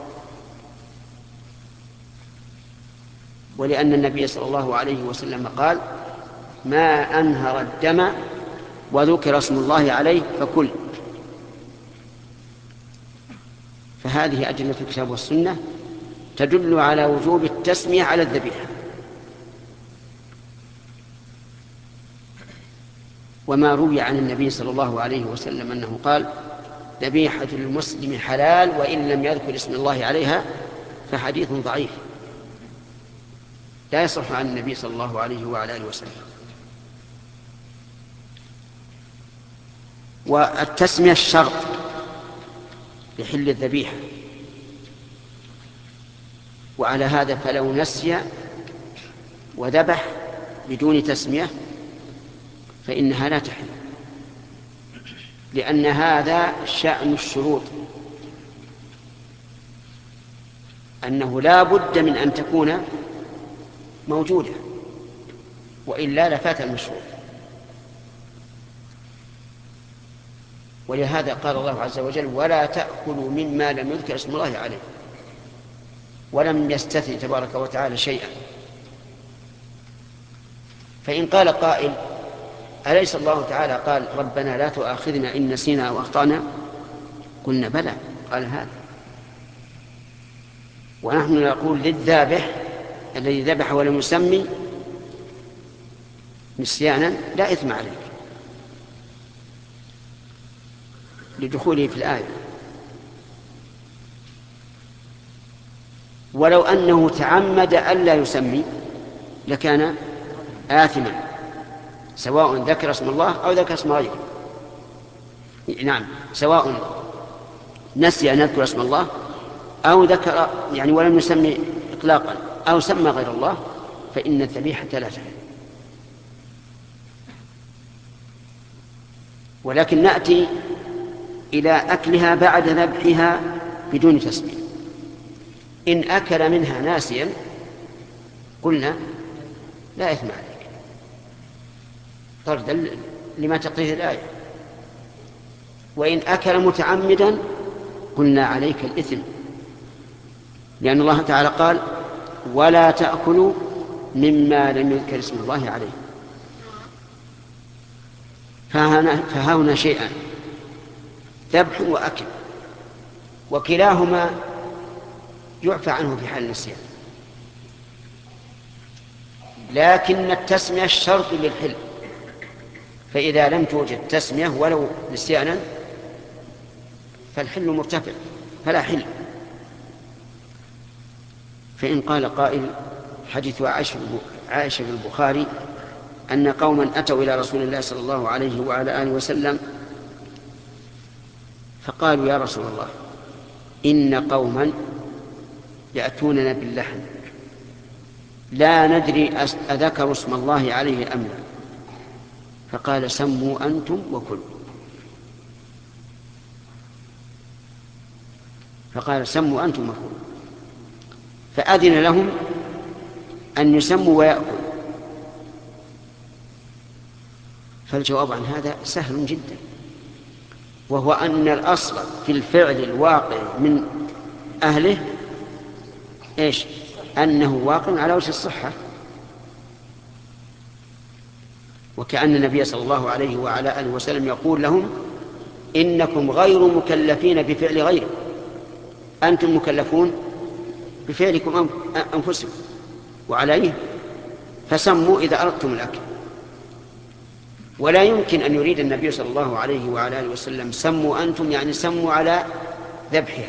ولأن النبي صلى الله عليه وسلم قال ما أنهر الدم وذكر اسم الله عليه فكل. فهذه أدلة الكتاب والسنة تدل على وجوب التسمية على الذبيحة. وما روي عن النبي صلى الله عليه وسلم أنه قال ذبيحة المسلم حلال وإن لم يذكر اسم الله عليها فحديث ضعيف لا يصح عن النبي صلى الله عليه وعلى آله وسلم. والتسمية الشرط لحل الذبيحة، وعلى هذا فلو نسي وذبح بدون تسمية فإنها لا تحل، لأن هذا شأن الشروط، أنه لا بد من أن تكون موجودة وإلا لفات المشروط. ولهذا قال الله عز وجل ولا تأكلوا مما لم يذكر اسم الله عليه، ولم يستثني تبارك وتعالى شيئا. فإن قال قائل أليس الله تعالى قال ربنا لا تؤاخذنا إن نسينا أو أخطأنا؟ قلنا بلى، قال هذا. ونحن نقول للذابح الذي ذبح ولم يسمي نسيانا لا إثم عليه لدخوله في الآية. ولو أنه تعمد ألا يسمي لكان آثما، سواء ذكر اسم الله أو ذكر اسم غيره. نعم، سواء نسي أن يذكر اسم الله أو ذكر يعني ولم يسمي إطلاقا أو سمى غير الله فإن الذبيحة لا تحل. ولكن نأتي إلى أكلها بعد ذبحها بدون تسمية. إن أكل منها ناسيا قلنا لا إثم عليك طردا لما تقتضيه الآية، وإن أكل متعمدا قلنا عليك الإثم، لأن الله تعالى قال ولا تأكلوا مما لم يذكر اسم الله عليه. فهنا شيئا ذبح وأكل، وكلاهما يعفى عنه في حال النسيان، لكن التسمية الشرط للحل، فإذا لم توجد تسمية ولو نسيانا فالحل مرتفع فلا حل. فإن قال قائل حديث عائشة في البخاري أن قوما أتوا إلى رسول الله صلى الله عليه وعلى آله وسلم فقالوا يا رسول الله إن قوما يأتوننا باللحم لا ندري أذكروا اسم الله عليه أم لا، فقال سموا أنتم وكلوا. فقال سموا أنتم وكلوا. فأذن لهم أن يسموا ويأكلوا. فالجواب عن هذا سهل جدا، وهو أن الأصل في الفعل الواقع من أهله إيش؟ أنه واقع على وجه الصحة. وكأن النبي صلى الله عليه وعلى آله وسلم يقول لهم إنكم غير مكلفين بفعل غيره، أنتم مكلفون بفعلكم أنفسكم وعليه، فسموا إذا أردتم الأكل. ولا يمكن أن يريد النبي صلى الله عليه وعلى آله وسلم سموا أنتم يعني سموا على ذبحها،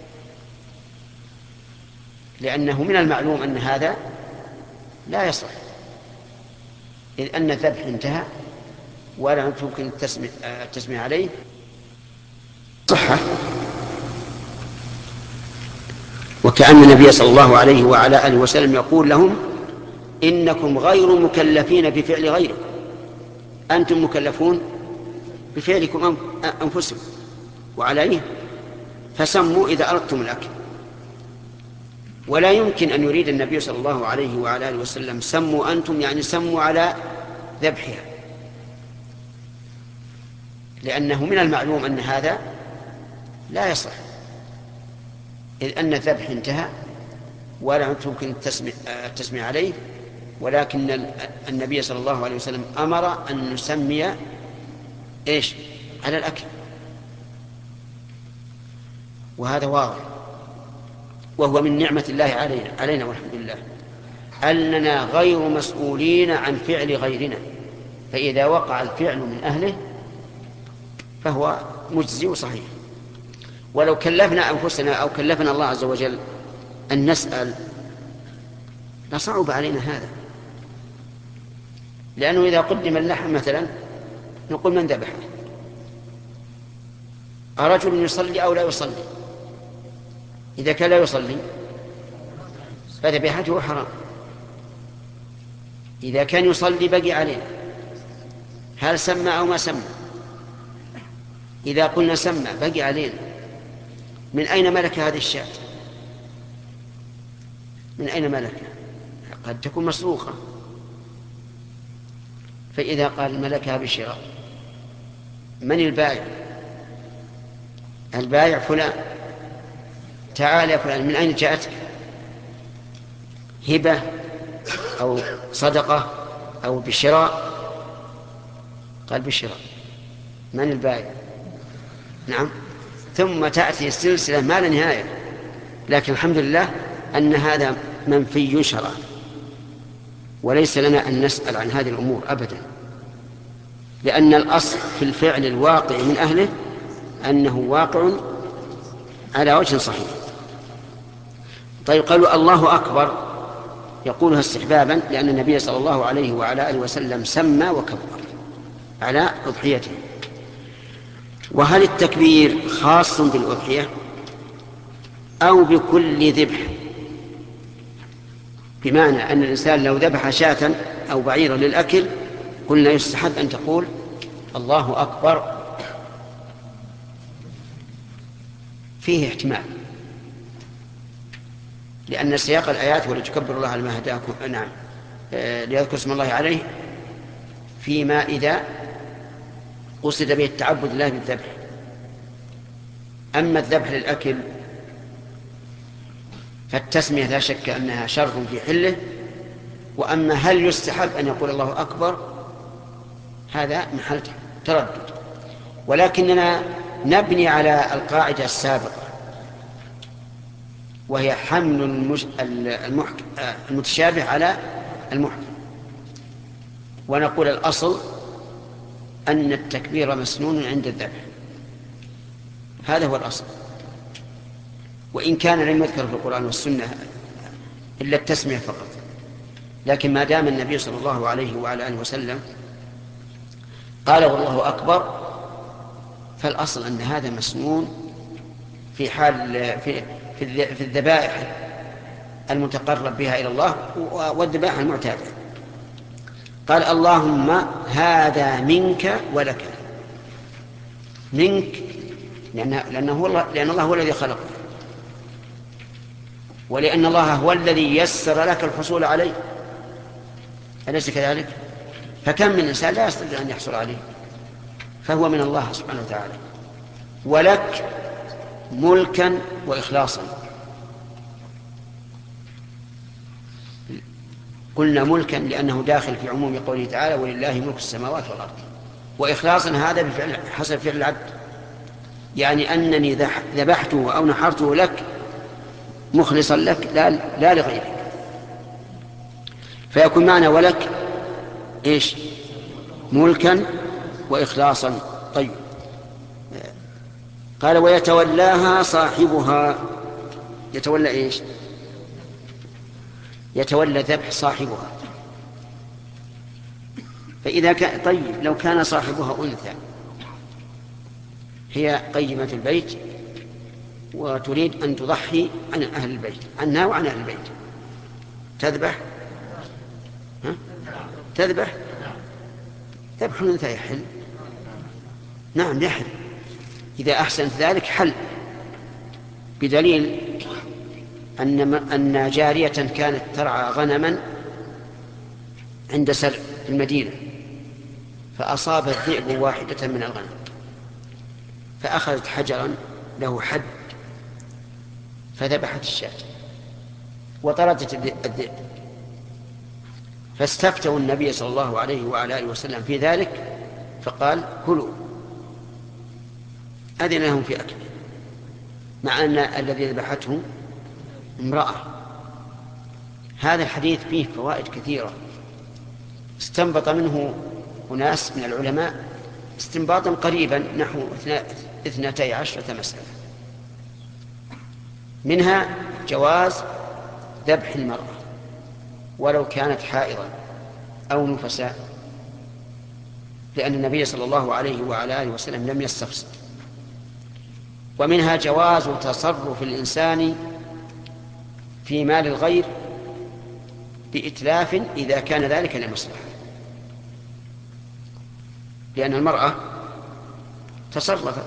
لأنه من المعلوم أن هذا لا يصح، إذ أن الذبح انتهى ولا يمكن التسمية عليه صحة. وكأن النبي صلى الله عليه وعلى آله وسلم يقول لهم إنكم غير مكلفين بفعل غيره، أنتم مكلفون بفعلكم أنفسكم وعليه، فسموا إذا أردتم الأكل. ولا يمكن أن يريد النبي صلى الله عليه وعلى آله وسلم سموا أنتم يعني سموا على ذبحها، لأنه من المعلوم أن هذا لا يصح، إذ أن الذبح انتهى ولا يمكن التسمية عليه. ولكن النبي صلى الله عليه وسلم أمر أن نسمي إيش؟ على الأكل، وهذا واضح، وهو من نعمة الله علينا, علينا والحمد لله أننا غير مسؤولين عن فعل غيرنا، فإذا وقع الفعل من أهله فهو مجزي وصحيح. ولو كلفنا أنفسنا أو كلفنا الله عز وجل أن نسأل لصعب علينا هذا، لأنه إذا قدم اللحم مثلا نقول من ذبحه؟ أرجل يصلي أو لا يصلي؟ إذا كان لا يصلي فذبيحته حرام، إذا كان يصلي بقي عليه، هل سمى أو ما سمى؟ إذا قلنا سمى بقي علينا، من أين ملك هذه الشاة؟ من أين ملكها؟ قد تكون مسروقة، فإذا قال ملكها بشراء، من البائع؟ البائع فلان، تعال يا فلان من أين جاءتك؟ هبة أو صدقة أو بشراء؟ قال بشراء، من البائع؟ نعم، ثم تأتي السلسلة ما لا نهاية. لكن الحمد لله أن هذا منفي شرعا، وليس لنا أن نسأل عن هذه الأمور أبدا، لأن الأصل في الفعل الواقع من أهله أنه واقع على وجه صحيح. طيب قالوا الله أكبر يقولها استحبابا، لأن النبي صلى الله عليه وعلى آله وسلم سمى وكبر على أضحيته. وهل التكبير خاص بالأضحية أو بكل ذبح؟ بمعنى أن الإنسان لو ذبح شاة أو بعيرا للأكل قلنا يستحب أن تقول الله أكبر، فيه احتمال، لأن سياق الآيات ولتكبروا الله على ما هداكم، نعم، ليذكر اسم الله عليه فيما إذا قصد به التعبد الله بالذبح. أما الذبح للأكل فالتسمية لا شك أنها شرط في حله، وأما هل يستحب أن يقول الله أكبر هذا محل تردد، ولكننا نبني على القاعدة السابقة، وهي حمل المش... المحك... المتشابه على المحكم، ونقول الأصل أن التكبير مسنون عند الذبح، هذا هو الأصل، وإن كان لم يذكر في القرآن والسنة إلا التسمية فقط. لكن ما دام النبي صلى الله عليه وعلى آله وسلم قال والله أكبر، فالأصل أن هذا مسنون في حال في في الذبائح المتقرب بها إلى الله والذبائح المعتادة. قال اللهم هذا منك ولك، منك لأن, لأنه هو الله، لأن الله هو الذي خلقه، ولأن الله هو الذي يسر لك الحصول عليه، أليس كذلك؟ فكم من إنسان لا يستطيع أن يحصل عليه، فهو من الله سبحانه وتعالى. ولك ملكا وإخلاصا. قلنا ملكا لأنه داخل في عموم قوله تعالى ولله ملك السماوات والأرض، وإخلاصا هذا بفعل حسب فعل العبد، يعني أنني ذبحته أو نحرته لك مخلصا لك لا, لا لغيرك، فيكون معنى ولك إيش؟ ملكا وإخلاصا. طيب، قال ويتولاها صاحبها. يتولى إيش؟ يتولى ذبح صاحبها. فإذا كان طيب لو كان صاحبها أنثى هي قيمة البيت وتريد أن تضحي عن أهل البيت، عنها وعن أهل البيت، تذبح؟ ها؟ تذبح؟ ذبح الأنثى يحل؟ نعم يحل إذا أحسنت ذلك حل، بدليل أن أن جارية كانت ترعى غنما عند سرع في المدينة، فأصاب الذئب واحدة من الغنم، فأخذت حجرا له حد فذبحت الشاة وطردت الذئب، فاستفتوا النبي صلى الله عليه وعلى آله وسلم في ذلك، فقال كلوا، أذن لهم في أكله، مع أن الذي ذبحته امرأة. هذا الحديث فيه فوائد كثيرة استنبط منه أناس من العلماء استنباطا قريبا نحو اثنتي عشرة مسألة، منها جواز ذبح المرأة ولو كانت حائضا أو نفساء، لأن النبي صلى الله عليه وعلى آله وسلم لم يستفسر. ومنها جواز تصرف الإنسان في مال الغير بإتلاف إذا كان ذلك لمصلحة، لأن المرأة تصرفت.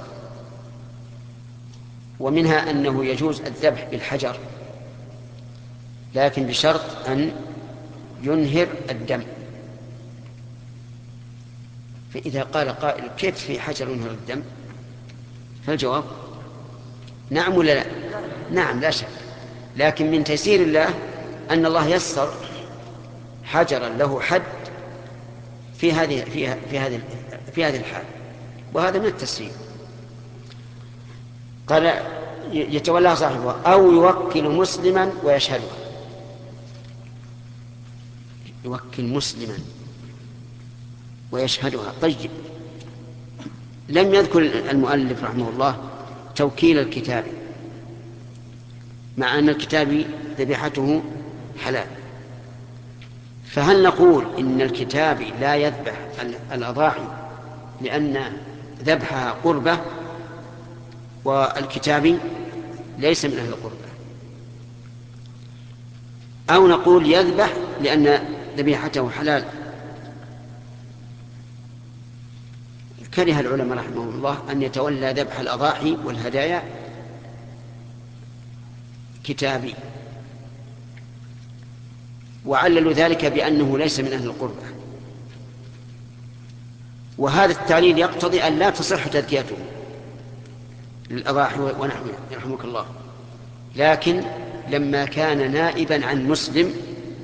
ومنها أنه يجوز الذبح بالحجر، لكن بشرط أن ينهر الدم. فإذا قال قائل كيف في حجر ينهر الدم؟ فالجواب نعم ولا لا؟ نعم لا شك، لكن من تيسير الله أن الله يسر حجرا له حد في هذه في في هذه في هذه الحال، وهذا من التسليم. قال يتولى صاحبها أو يوكل مسلما ويشهدها. يوكل مسلما ويشهدها. طيب، لم يذكر المؤلف رحمه الله توكيل الكتاب، مع أن الكتاب ذبيحته حلال، فهل نقول إن الكتاب لا يذبح الأضاحي لأن ذبحها قربة والكتاب ليس من أهل القربة، أو نقول يذبح لأن ذبيحته حلال؟ كره العلماء رحمهم الله أن يتولى ذبح الأضاحي والهدايا كتابي، وعللوا ذلك بأنه ليس من أهل القربة، وهذا التعليل يقتضي أن لا تصح تذكيته للأضاحي ونحوها يرحمك الله. لكن لما كان نائبا عن مسلم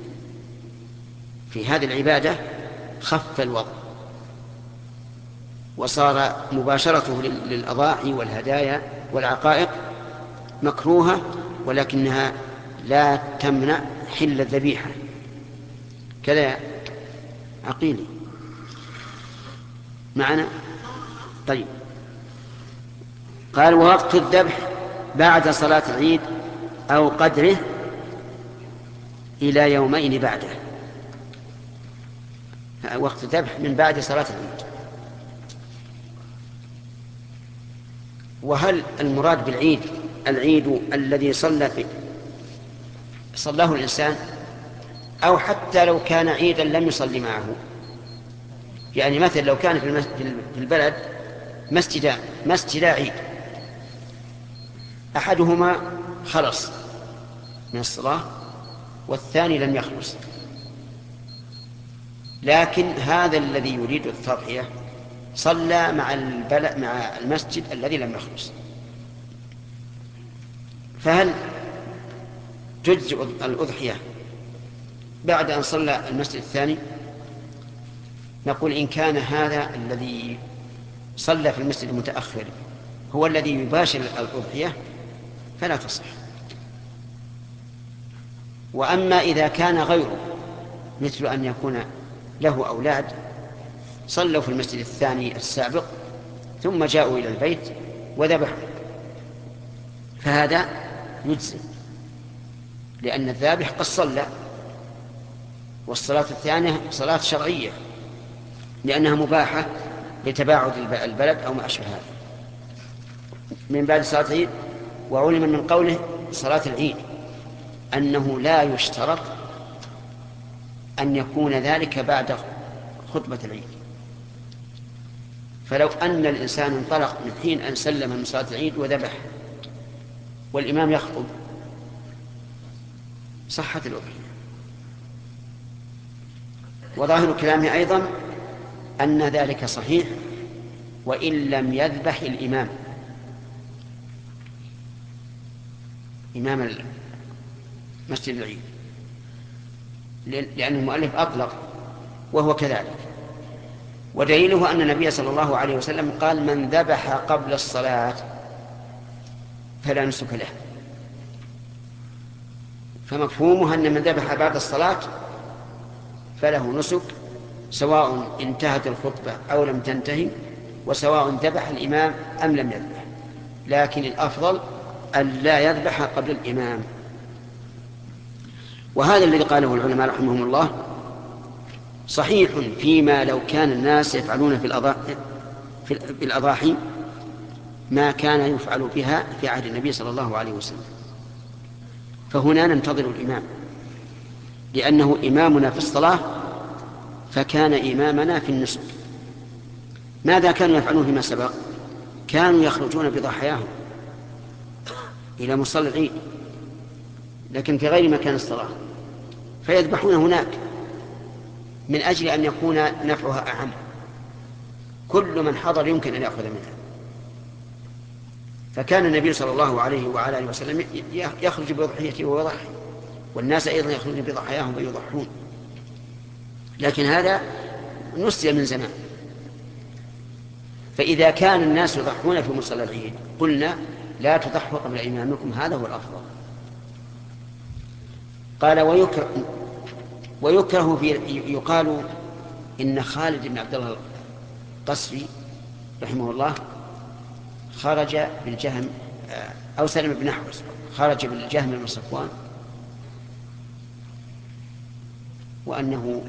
في هذه العبادة خف الوضع، وصار مباشرته للأضاحي والهدايا والعقائق مكروهة، ولكنها لا تمنع حل الذبيحة. كذا عقيلي معنا؟ طيب، قال ووقت الذبح بعد صلاة العيد أو قدره إلى يومين بعده. وقت الذبح من بعد صلاة العيد. وهل المراد بالعيد العيد الذي صلى في صلاه الإنسان، أو حتى لو كان عيدا لم يصلي معه؟ يعني مثلا لو كان في البلد مسجد مسجد عيد، أحدهما خلص من الصلاة والثاني لم يخلص، لكن هذا الذي يريد التضحية صلى مع البلد مع المسجد الذي لم يخلص، فهل تجزئ الأضحية بعد أن صلى المسجد الثاني؟ نقول إن كان هذا الذي صلى في المسجد المتأخر هو الذي يباشر الأضحية فلا تصح. وأما إذا كان غيره مثل أن يكون له أولاد صلوا في المسجد الثاني السابق ثم جاءوا إلى البيت وذبحوا فهذا يجزي، لأن الذابح قد صلى، والصلاة الثانية صلاة شرعية لأنها مباحة لتباعد البلد أو ما أشبه هذا. من بعد صلاة العيد، وعلم من قوله صلاة العيد أنه لا يشترط أن يكون ذلك بعد خطبة العيد، فلو أن الإنسان انطلق من حين أن سلم من صلاة العيد وذبح والإمام يخطب صحت الأضحية. وظاهر كلامه أيضا أن ذلك صحيح وإن لم يذبح الإمام إمام مسجد العيد، لأن المؤلف أطلق وهو كذلك. ودليله أن النبي صلى الله عليه وسلم قال من ذبح قبل الصلاة فلا نسك له، فمفهومها أن من ذبح بعد الصلاة فله نسك سواء انتهت الخطبة أو لم تنتهي، وسواء ذبح الإمام أم لم يذبح، لكن الأفضل أن لا يذبح قبل الإمام. وهذا الذي قاله العلماء رحمهم الله صحيح فيما لو كان الناس يفعلون في الأضاحي, في الأضاحي ما كان يفعل بها في عهد النبي صلى الله عليه وسلم، فهنا ننتظر الإمام لأنه إمامنا في الصلاة فكان إمامنا في النسك. ماذا كانوا يفعلون فيما سبق؟ كانوا يخرجون بضحاياهم إلى مصلى العيد لكن في غير مكان الصلاة فيذبحون هناك من أجل أن يكون نفعها أعم، كل من حضر يمكن أن يأخذ منها. فكان النبي صلى الله عليه وعلى آله وسلم يخرج بضحيته ويضحي، والناس أيضا يخرجون بضحاياهم ويضحون، لكن هذا نسي من زمان. فإذا كان الناس يضحون في مصلى العيد قلنا لا تضحوا قبل إمامكم، هذا هو الأفضل. قال ويكره, ويكره في يقال إن خالد بن عبد الله القسري رحمه الله خرج بالجهم أو سلم بن أحوص خرج بالجهم بن صفوان، وأنه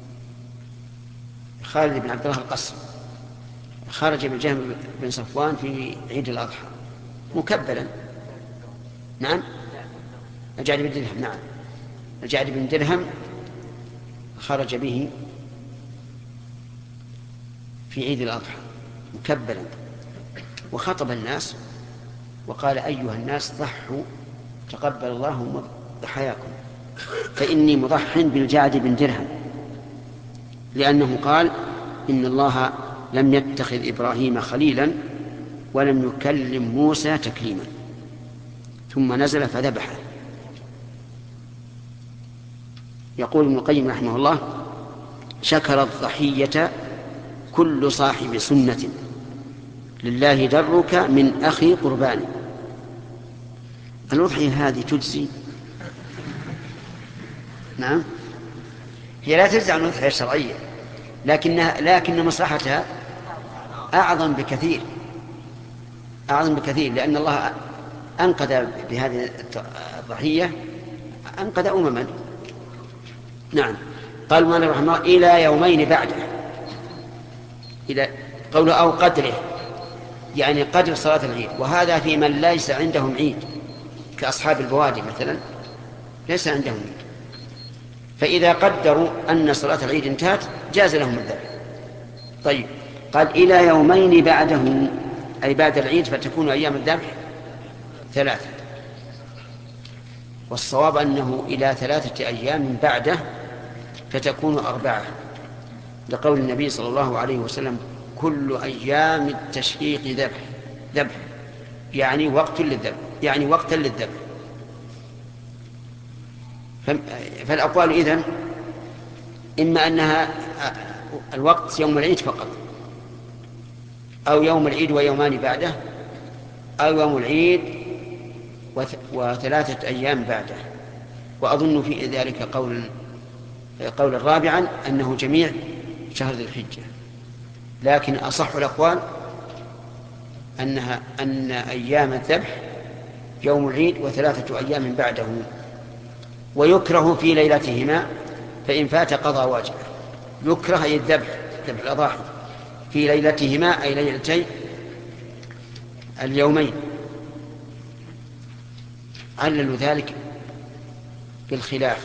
خالد بن عبد الله القسري خرج بالجهم بن صفوان في عيد الأضحى مكبلا. نعم الجعد بن درهم، نعم الجعد بن درهم خرج به في عيد الأضحى مكبلا وخطب الناس وقال أيها الناس ضحوا تقبل الله ضحاياكم، فإني مضح بالجعد بن درهم، لأنه قال إن الله لم يتخذ إبراهيم خليلا ولم يكلم موسى تكليما، ثم نزل فذبحه. يقول ابن القيم رحمه الله شكر الضحية كل صاحب سنة لله درك من أخي قربان. الأضحية هذه تجزي؟ نعم هي لا تجزي عن الأضحية الشرعية، لكنها لكن مصلحتها أعظم بكثير أعظم بكثير لأن الله أنقذ بهذه الضحية أنقذ أمما. نعم قال مالك رحمه الله إلى يومين بعده، إلى قوله أو قدره يعني قدر صلاة العيد، وهذا في من ليس عندهم عيد كأصحاب البوادي مثلا ليس عندهم عيد، فإذا قدروا أن صلاة العيد انتهت جاز لهم الذبح. طيب قال إلى يومين بعده أي بعد العيد فتكون أيام الذبح ثلاثة. والصواب أنه إلى ثلاثة أيام بعده فتكون أربعة، لقول النبي صلى الله عليه وسلم: كل أيام التشريق ذبح ذبح يعني وقت للذبح يعني وقتا للذبح. فالأقوال إذن إما أنها الوقت يوم العيد فقط، أو يوم العيد ويومان بعده، أو يوم العيد وثلاثة أيام بعده. وأظن في ذلك قول قول الرابعا أنه جميع شهر ذي الحجة، لكن أصح الأقوال أنها أن أيام الذبح يوم العيد وثلاثة أيام بعده. ويكره في ليلتهما فإن فات قضى واجبه. يكره أي الذبح ذبح الأضاحي في ليلتهما أي ليلتي اليومين. عللوا ذلك بالخلاف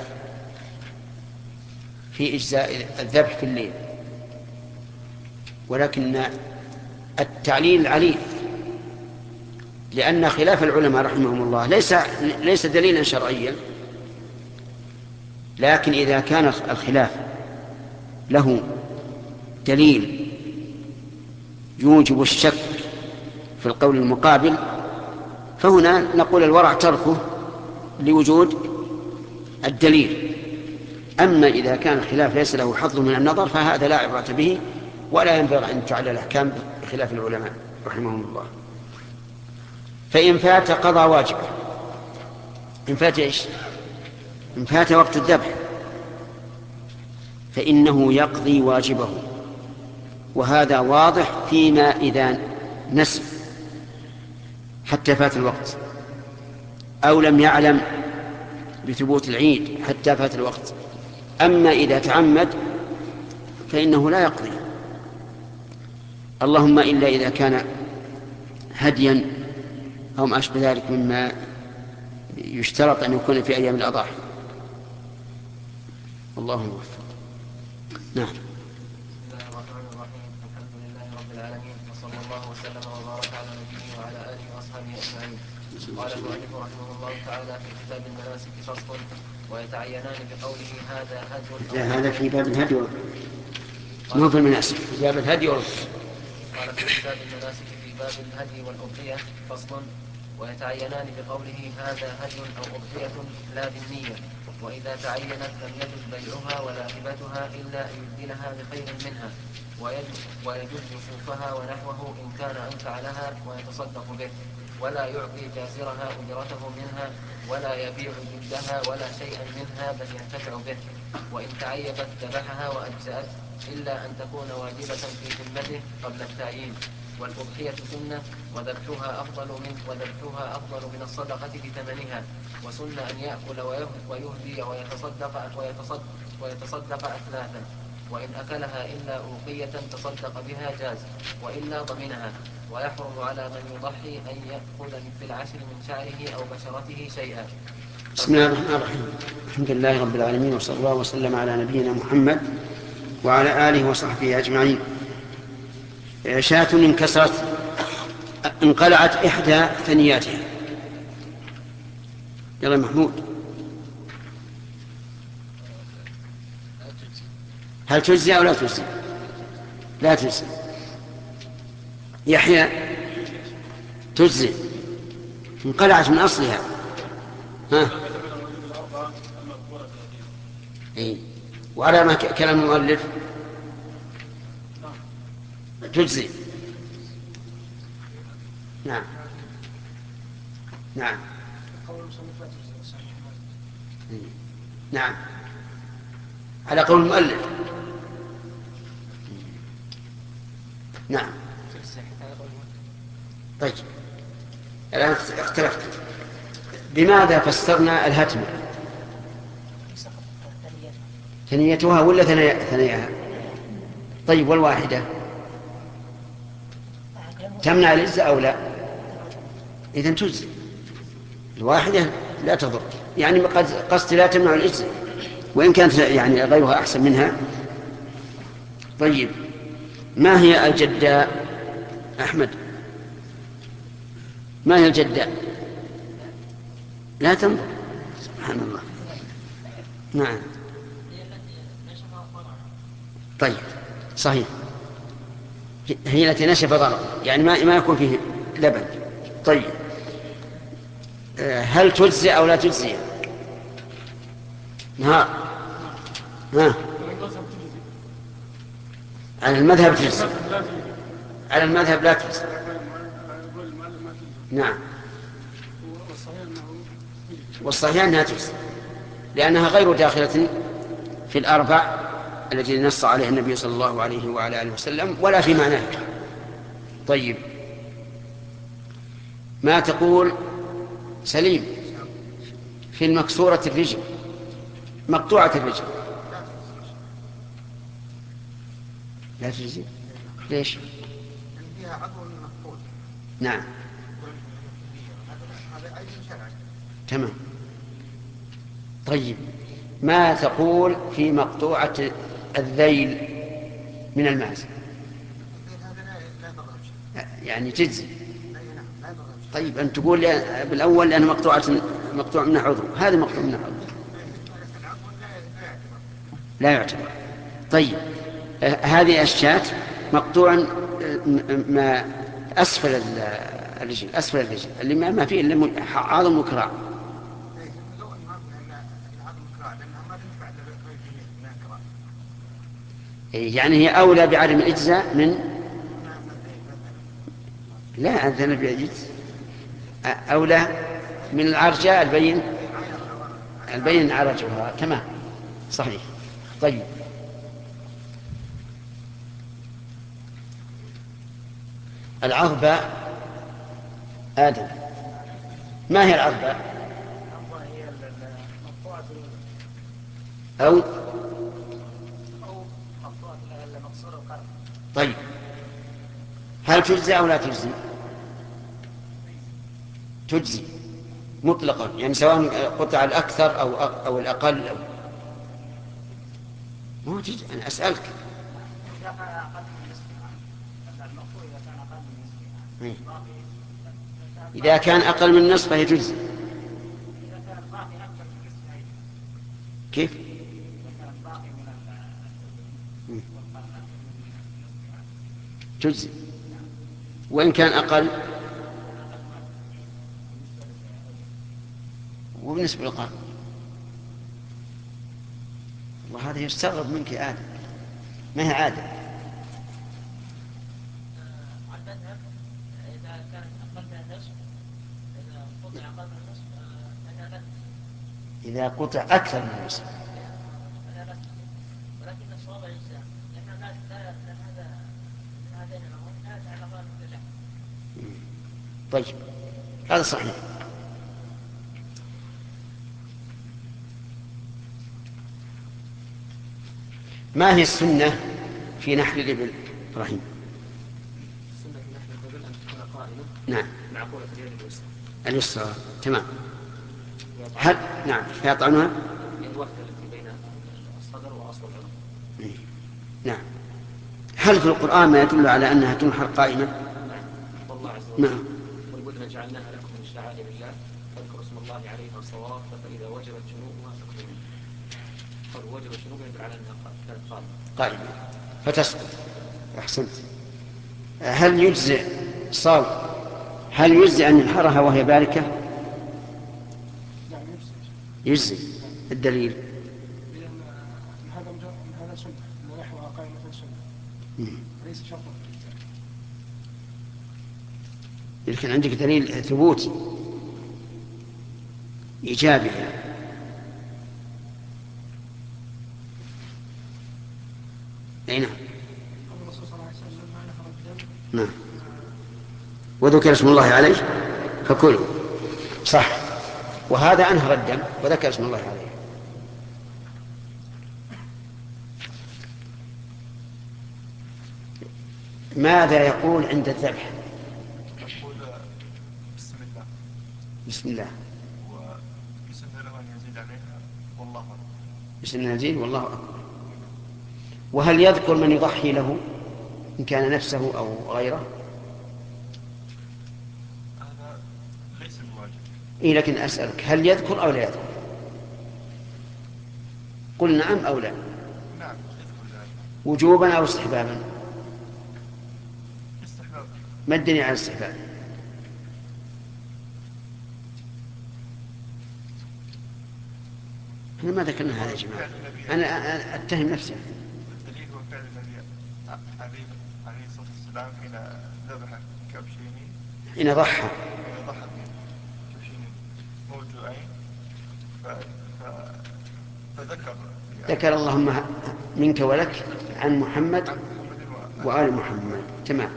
في إجزاء الذبح في الليل، ولكن التعليل عليه، لأن خلاف العلماء رحمهم الله ليس ليس دليلا شرعيا، لكن إذا كان الخلاف له دليل يوجب الشك في القول المقابل فهنا نقول الورع تركه لوجود الدليل. أما إذا كان الخلاف ليس له حظ من النظر فهذا لا عبرة به، ولا ينبغي أن تعلل الأحكام بخلاف العلماء رحمهم الله. فإن فات قضى واجبه. إن فات إيش؟ إن فات وقت الذبح فإنه يقضي واجبه، وهذا واضح فيما إذا نسي حتى فات الوقت، أو لم يعلم بثبوت العيد حتى فات الوقت. أما إذا تعمد فإنه لا يقضي، اللهم إلا إذا كان هديا أو ما أشبه ذلك مما يشترط أن يكون في أيام الأضاحي. الله موفق. نعم. بسم الله الرحمن الرحيم. الحمد لله رب العالمين، وصلى الله وسلم وبارك على نبيه وعلى آله وأصحابه أجمعين. قال المؤلف رحمه الله تعالى في كتاب المناسك فصل: ويتعينان بقوله هذا هدي. هذا في باب الهدي مو في المناسك، في باب الهدي. قال في كتاب المناسك في باب الهدي والأضحية فصل: ويتعينان بقوله هذا هدي أو أضحية لا بالنية، وإذا تعينت لم يجوز بيعها ولا هبتها إلا أن يبدلها بخير منها، ويجوز صوفها ونحوه إن كان أنفع لها ويتصدق به، ولا يعطي جازرها أجرته منها، ولا يبيع جلدها ولا شيئا منها بل ينتفع به. وإن تعيبت ذبحها وأجزأت إلا أن تكون واجبة في ذمته قبل التعيين. والأضحية سنة وذبحها أفضل من وذبحها أفضل من الصدقة بثمنها، وسنة أن يأكل ويهدي ويتصدق ويتصدق, ويتصدق أثلاثا، وإن أكلها إلا أوقية تصدق بها جاز، وإلا ضمنها. ويحرم على من يضحي أن يأخذ في العشر من شعره أو بشرته شيئا. بسم الله الرحمن الرحيم. الحمد لله رب العالمين، وصلى الله وسلم على نبينا محمد وعلى آله وصحبه أجمعين. شاة انكسرت انقلعت إحدى ثنياتها. يلا محمود، هل تجزي أو لا تجزي؟ لا تجزي. يحيى تجزي، انقلعت من أصلها. ها إيه؟ وعلى ما كلام المؤلف تجزي. نعم نعم نعم على قول المؤلف. نعم. طيب الآن اختلفت، بماذا فسرنا الهتم؟ ثنيتها ولا ثنيها؟ طيب والواحدة تمنع العزة أو لا؟ إذن تجزي. الواحدة لا تضر، يعني قصد لا تمنع العزة وإن كانت يعني غيرها أحسن منها. طيب ما هي الجداء أحمد؟ ما هي الجداء؟ لا تنظر. سبحان الله. نعم. طيب صحيح، هي التي نشف ضرر، يعني ما ما يكون فيه لبن. طيب هل تجزي أو لا تجزي؟ ها ها على المذهب تجزي، على المذهب لا تجزي. نعم، والصحيح أنها تجزي لأنها غير داخلة في الأربع التي نص عليها النبي صلى الله عليه وعلى آله وسلم ولا في معناه. طيب ما تقول سليم في المكسورة الرجل، مقطوعة الرجل؟ لا تجزي. ليش؟ نعم تمام. طيب ما تقول في مقطوعة الذيل من الماس؟ يعني تجزي. طيب أن تقول بالأول لأنه مقطوعة مقطوع من عضو، هذا مقطوع من عضو لا يعتبر. طيب هذه الشاة مقطوع ما أسفل الرجل، أسفل الرجل اللي ما فيه إلا عظم وكراع. يعني هي أولى بعدم الإجزاء من لا أنت نبي أولى من العرجاء البين البين عرجها. تمام صحيح. طيب العظبة آدم، ما هي العظبة؟ أو طيب هل تجزي أو لا تجزي؟ تجزي مطلقا، يعني سواء قطع الأكثر أو أو الأقل أو ما تجزي. أنا أسألك إذا كان أقل من نصف فهي تجزي. كيف؟ تجزي وإن كان أقل. وبالنسبة للقرن والله هذا يستغرب منك يا آدم، ما هي عادة. إذا قطع أكثر من النصف طيب هذا صحيح. ما هي السنة في نحر الإبل إبراهيم؟ السنة في نحر الإبل أن تكون قائمة نعم معقولة اليد اليسرى. اليسرى تمام. هل نعم يطعنها الوحدة التي بين الصدر وأصل العضو. نعم. هل في القرآن ما يدل على أنها تنحر قائمة؟ نعم والله عز وجل نعم. والبدن جعلناها لكم من شعائر الله فاذكروا اسم الله عليها صواف فإذا وجبت جنوبها فكلوا منها. قال وجبت جنوبها يدل على أنها كانت قائمة قائمة فتسقط. أحسنت. هل يجزئ صاو هل يجزئ أن ينحرها وهي باركة؟ يجزئ. الدليل لأن هذا هذا سنة أن نحوها قائمة سنة ليس شرطا. لكن عندك دليل ثبوتي إيجابي يعني. أي نعم. نعم وذكر اسم الله عليه فكلوا صح، وهذا أنهر الدم وذكر اسم الله عليه. ماذا يقول عند الذبح؟ يقول بسم الله بسم الله ويسن له أن يزيد عليها والله أكبر. بسم الله يزيد والله أكبر. وهل يذكر من يضحي له إن كان نفسه أو غيره؟ هذا ليس بواجب. إيه لكن أسألك هل يذكر أو لا يذكر؟ قل نعم أو لا. نعم. وجوبا أو استحبابا؟ استحباب. ما الدليل على الاستحباب؟ احنا ما ذكرنا هذا يا جماعة. أنا أتهم نفسي. الدليل هو فعل النبي عليه الصلاة والسلام حين ذبح كبشين، حين ضحى حين ضحى بكبشين موجوعين ف... ف... فذكر ذكر اللهم منك ولك عن محمد وآل محمد. تمام.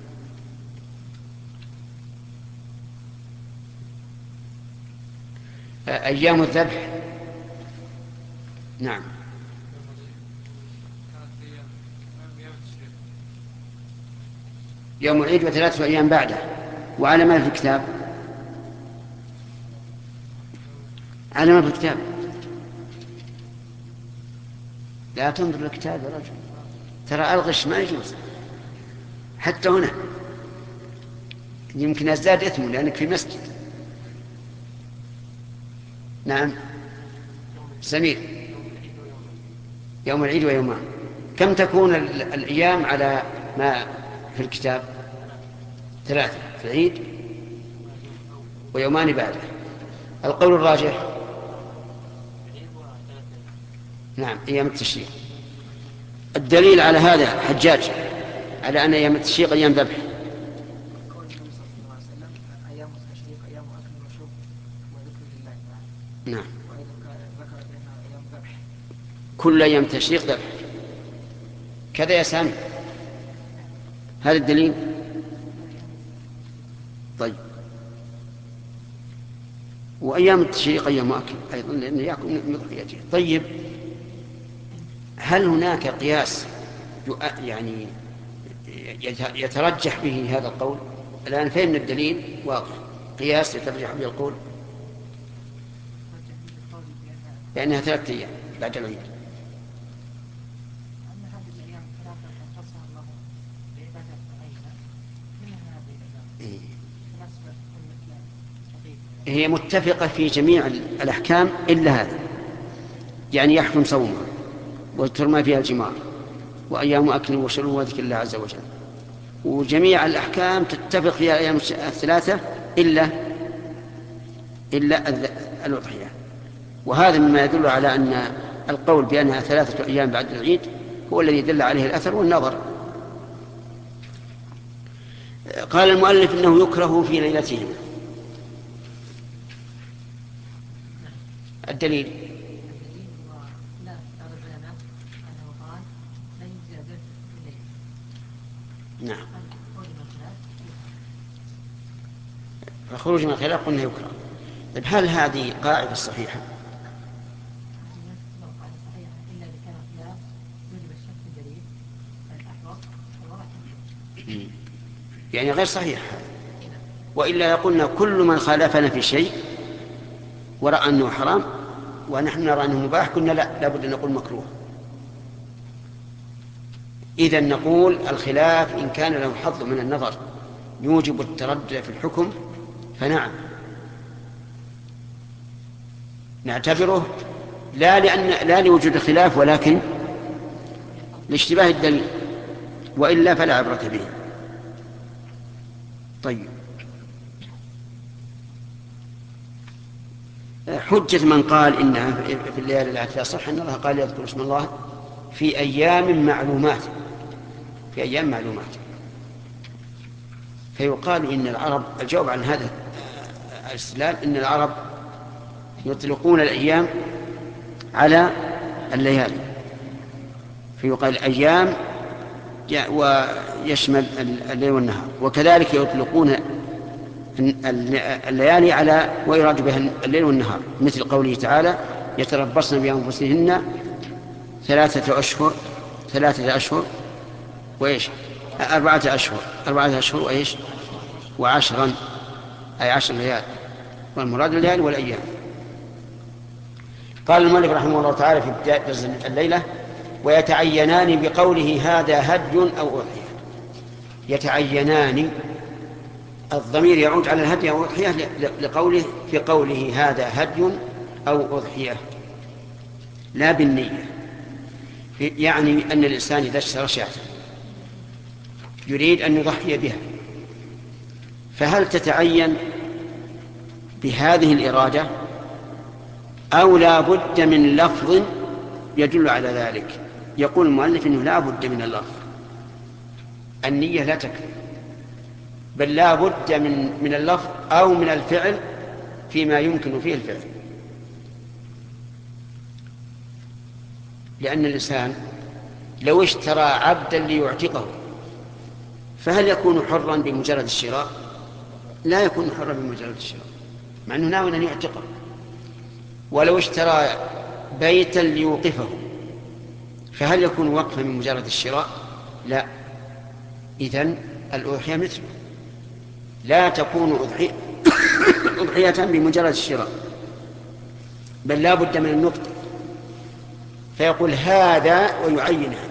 أيام الذبح. نعم. يوم العيد وثلاثة أيام بعده. وعلى ما في الكتاب؟ على ما في الكتاب. لا تنظر للكتاب يا رجل، ترى الغش ما يجوز حتى هنا. يمكن أزداد إثم لأنك في مسجد. نعم سمير. يوم العيد ويومان. كم تكون الأيام على ما في الكتاب؟ ثلاثة في العيد ويومان بعده. القول الراجح نعم أيام التشريق. الدليل على هذا حجاج على أن أيام التشريق أيام ذبح. نعم. كل أيام التشريق ذبح كذا يا سامي. هذا الدليل. طيب. وأيام التشريق أيام أكل أيضا لأنه يأكل من ضحيته. طيب هل هناك قياس يعني يترجح به هذا القول؟ الآن فهم الدليل واضح. قياس يترجح به القول لأنها ثلاثة أيام بعد العيد. هي متفقة في جميع الأحكام إلا هذا، يعني يحكم صومها وترمى فيها الجمار وأيام أكل وشرب وذكر الله عز وجل، وجميع الأحكام تتفق فيها الأيام الثلاثة إلا إلا الأضحية. وهذا مما يدل على أن القول بأنها ثلاثة أيام بعد العيد هو الذي دل عليه الأثر والنظر. قال المؤلف إنه يكره في ليلتهم. الدليل نعم. الخروج من الخلاف قلنا يكره. طيب هل هذه قاعدة صحيحة؟ يعني غير صحيح، وإلا يقولنا كل من خالفنا في شيء ورأى أنه حرام ونحن نرى أنه مباح كنا لا لابد أن نقول مكروه. إذن نقول الخلاف إن كان له حظ من النظر يوجب التردد في الحكم فنعم نعتبره لا لأن لا لوجود الخلاف ولكن لاشتباه الدليل، وإلا فلا عبرة به. طيب حجة من قال إنها في الليالي العشر صح أن الله قال يذكر اسم الله في أيام معلومات في أيام معلومات فيقال إن العرب الجواب عن هذا الاستدلال إن العرب يطلقون الأيام على الليالي فيقال أيام ويشمل الليل والنهار، وكذلك يطلقون الليالي على ويراد بها الليل والنهار مثل قوله تعالى يتربصن بأنفسهن ثلاثة أشهر ثلاثة أشهر وإيش أربعة أشهر أربعة أشهر وإيش وعشرا أي عشر ليال، والمراد الليالي والأيام. قال المؤلف رحمه الله تعالى في بداية درس الليلة ويتعينان بقوله هذا هدي أو أضحية. يتعينان الضمير يعود على الهدي أو أضحية لقوله في قوله هذا هدي أو أضحية. لا بالنية. يعني أن الإنسان إذا اشترى شاة يريد أن يضحي بها، فهل تتعين بهذه الإرادة أو لا بد من لفظ يدل على ذلك؟ يقول المؤلف إنه لا بد من اللفظ، النية لا تكفي، بل لا بد من من اللفظ أو من الفعل فيما يمكن فيه الفعل. لأن الإنسان لو اشترى عبدا ليعتقه فهل يكون حرا بمجرد الشراء؟ لا يكون حرا بمجرد الشراء، مع أنه ناوي أن يعتقه. ولو اشترى بيتا ليوقفه فهل يكون وقفا من مجرد الشراء؟ لا. إذن الأضحية مثله، لا تكون أضحية أضحية بمجرد الشراء، بل لا بد من النطق، فيقول هذا ويعينها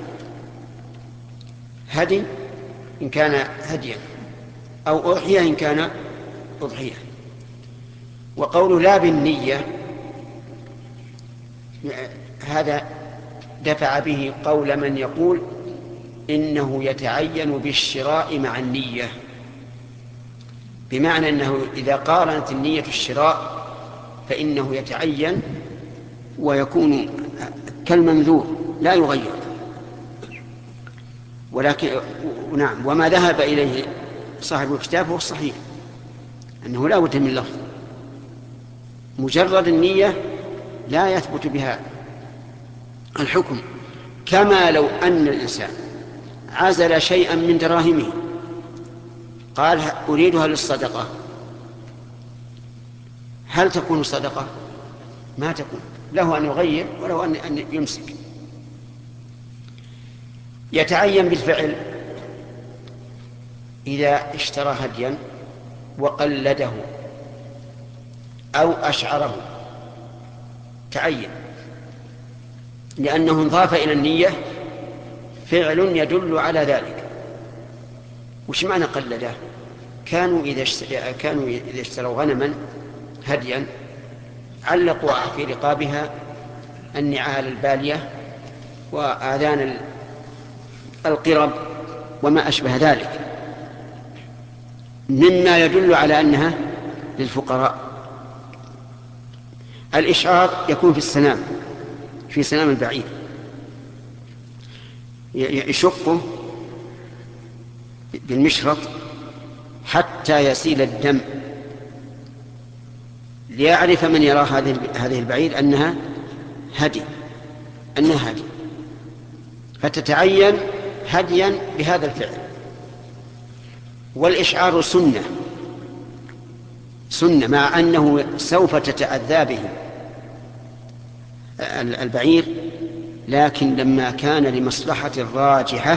هدي إن كان هديا أو أضحية إن كان أضحية. وقوله لا بالنية هذا دفع به قول من يقول إنه يتعين بالشراء مع النية، بمعنى أنه إذا قارنت النية الشراء فإنه يتعين ويكون كالمنذور لا يغير. ولكن نعم، وما ذهب إليه صاحب الكتاب هو الصحيح، أنه لا بد من لفظ، مجرد النية لا يثبت بها الحكم. كما لو أن الإنسان عزل شيئا من دراهمه قال أريدها للصدقة، هل تكون صدقة؟ ما تكون، له أن يغير وله أن يمسك. يتعين بالفعل إذا اشترى هديا وقلده أو أشعره تعين، لأنه انضاف إلى النية فعل يدل على ذلك. وش معنى قلده؟ كانوا إذا اشتروا, كانوا إذا اشتروا غنما هديا علقوا في رقابها النعال البالية وآذان القرب وما أشبه ذلك مما يدل على أنها للفقراء. الإشعار يكون في السنام، في سنام البعير، يشقه بالمشرط حتى يسيل الدم ليعرف من يرى هذه البعير أنها هدي أنها هدي فتتعين هديا بهذا الفعل. والإشعار سنة سنة مع أنه سوف تتأذى به البعير، لكن لما كان لمصلحة راجحة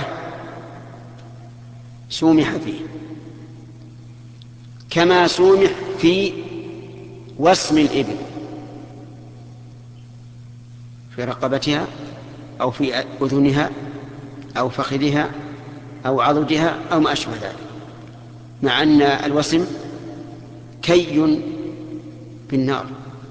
سومح فيه، كما سومح في وسم الإبل في رقبتها أو في أذنها أو فخذها أو عضدها أو ما أشبه ذلك، مع أن الوسم كي بالنار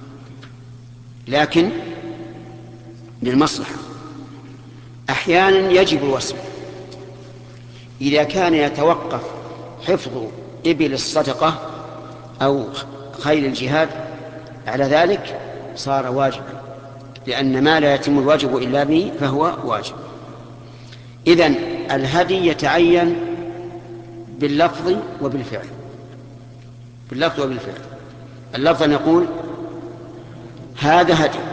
لكن للمصلحة. أحيانا يجب الوسم إذا كان يتوقف حفظ إبل الصدقة أو خيل الجهاد على ذلك صار واجبا، لأن ما لا يتم الواجب إلا به فهو واجب. إذن الهدي يتعين باللفظ وبالفعل، باللفظ وبالفعل. اللفظ نقول هذا هدي،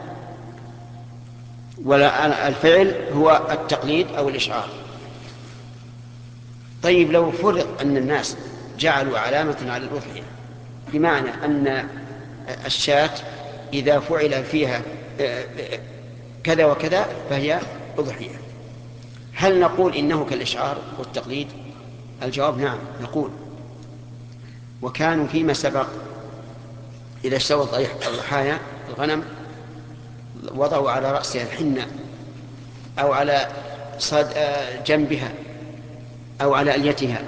والفعل هو التقليد أو الإشعار. طيب لو فرض أن الناس جعلوا علامة على الأضحية، بمعنى أن الشاة إذا فعل فيها كذا وكذا فهي أضحية، هل نقول إنه كالإشعار والتقليد؟ الجواب نعم نقول. وكانوا فيما سبق إذا اشتروا الضحايا الغنم وضعوا على رأسها الحنة أو على صد جنبها أو على أليتها،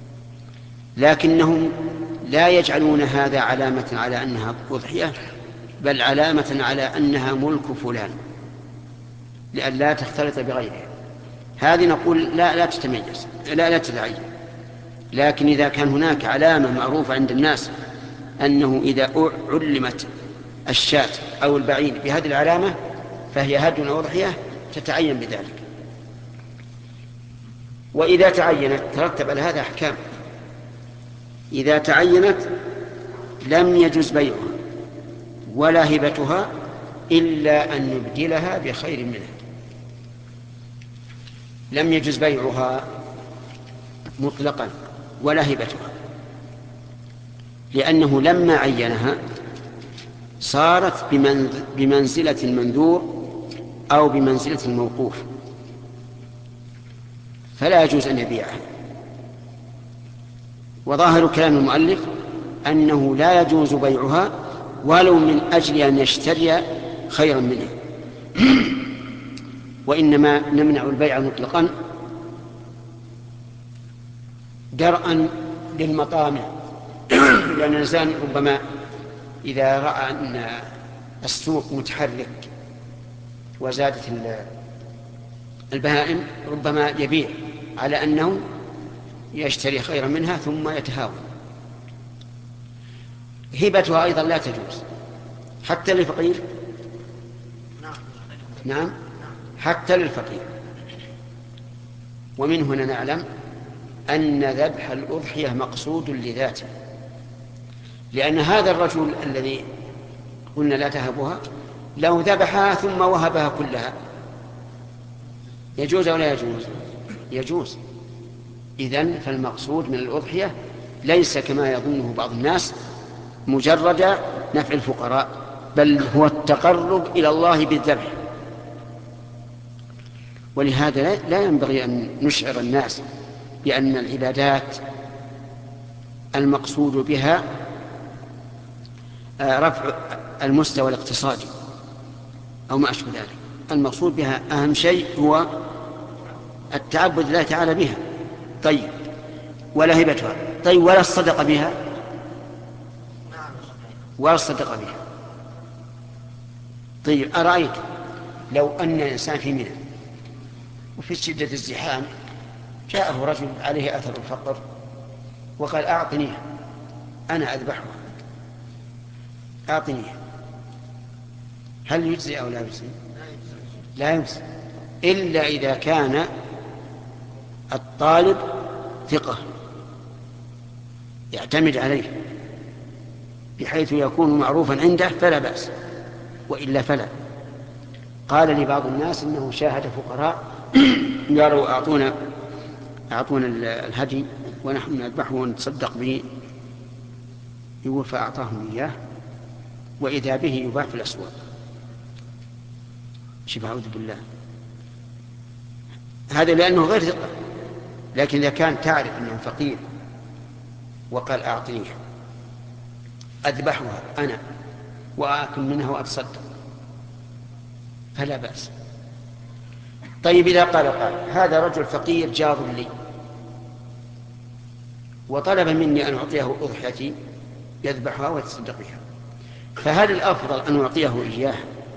لكنهم لا يجعلون هذا علامة على أنها أضحية، بل علامة على أنها ملك فلان لأن لا تختلط بغيرها. هذه نقول لا لا تتميز، لا لا تتعين. لكن إذا كان هناك علامة معروفة عند الناس أنه إذا علمت الشاة أو البعير بهذه العلامة فهي هدي أو أضحية تتعين بذلك. وإذا تعينت ترتب على هذا أحكام. إذا تعينت لم يجوز بيعها ولا هبتها إلا أن يبدلها بخير منها. لم يجوز بيعها مطلقا ولا هبتها، لأنه لما عينها صارت بمنزلة المنذور أو بمنزلة الموقوف، فلا يجوز أن يبيعها. وظاهر كلام المؤلف أنه لا يجوز بيعها ولو من أجل أن يشتري خيرا منه، وإنما نمنع البيع مطلقا درءا للمطامع. لأن الإنسان ربما إذا رأى أن السوق متحرك وزادت البهائم ربما يبيع على أنه يشتري خيرا منها ثم يتهاون. هبتها أيضا لا تجوز حتى للفقير. نعم حتى للفقير. ومن هنا نعلم أن ذبح الأضحية مقصود لذاته، لأن هذا الرجل الذي قلنا لا تهبها لو ذبحها ثم وهبها كلها يجوز أو لا يجوز؟ يجوز. إذن فالمقصود من الأضحية ليس كما يظنه بعض الناس مجرد نفع الفقراء، بل هو التقرب إلى الله بالذبح. ولهذا لا ينبغي أن نشعر الناس بأن العبادات المقصود بها رفع المستوى الاقتصادي أو ما أشبه ذلك. المقصود بها أهم شيء هو التعبد لله تعالى بها. طيب ولا هبتها؟ طيب ولا الصدقة بها؟ ولا الصدقة بها. طيب أرأيت لو أن الإنسان في منى وفي شدة الزحام جاءه رجل عليه أثر الفقر وقال أعطنيها أنا أذبحها، أعطنيها، هل يجزي أو لا يجزي؟ لا يجزي إلا إذا كان الطالب ثقة يعتمد عليه بحيث يكون معروفا عنده فلا بأس، وإلا فلا. قال لبعض الناس إنه شاهد فقراء قالوا أعطونا أعطونا الهدي ونحن نذبحه ونتصدق به، يقول فأعطاهم إياه وإذا به يباع في الأسواق. شوف أعوذ بالله، هذا لأنه غير ثقة. لكن إذا كان تعرف أنه فقير وقال أعطنيها أذبحها أنا وآكل منها وأتصدق فلا بأس. طيب إذا قال قال هذا رجل فقير جار لي وطلب مني أن أعطيه أضحيتي يذبحها ويتصدق بها، فهل الأفضل أن أعطيه إياه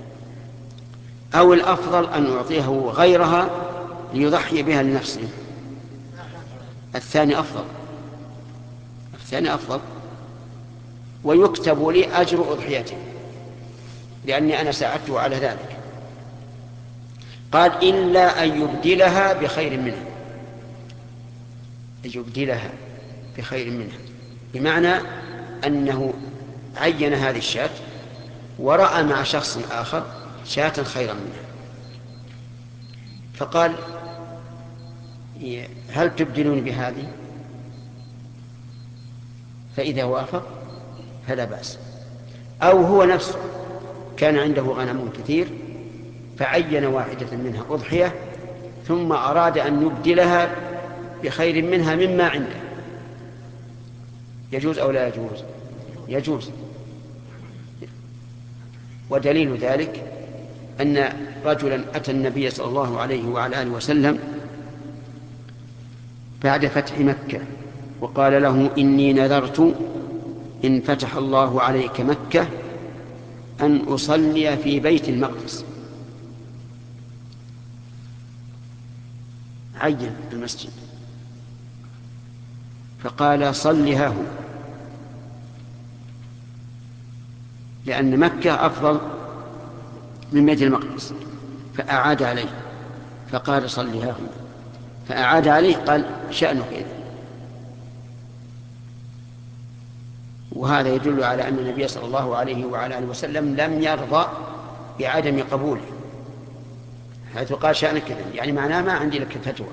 أو الأفضل أن أعطيه غيرها ليضحي بها لنفسه؟ الثاني أفضل. الثاني أفضل، ويكتب لي أجر أضحيته لأني أنا ساعدته على ذلك. قال إلا أن يبدلها بخير منها، يبدلها بخير منها بمعنى أنه عين هذه الشاة ورأى مع شخص آخر شاة خيرا منها فقال هل تبدلون بهذه؟ فإذا وافق فلا بأس. أو هو نفسه كان عنده غنم كثير فعين واحدة منها أضحية ثم أراد أن يبدلها بخير منها مما عنده، يجوز أو لا يجوز؟ يجوز. ودليل ذلك أن رجلا أتى النبي صلى الله عليه وعلى آله وسلم بعد فتح مكة وقال له إني نذرت إن فتح الله عليك مكة أن أصلي في بيت المقدس، عين المسجد فقال صل ها هو، لأن مكة أفضل من بيت المقدس، فأعاد عليه فقال صل ها هو، فأعاد عليه قال شأنك إذن. وهذا يدل على أن النبي صلى الله عليه وعلى آله وسلم لم يرضى بعدم قبوله، حيث قال شأنك إذن، يعني معناه ما عندي لك فتوى.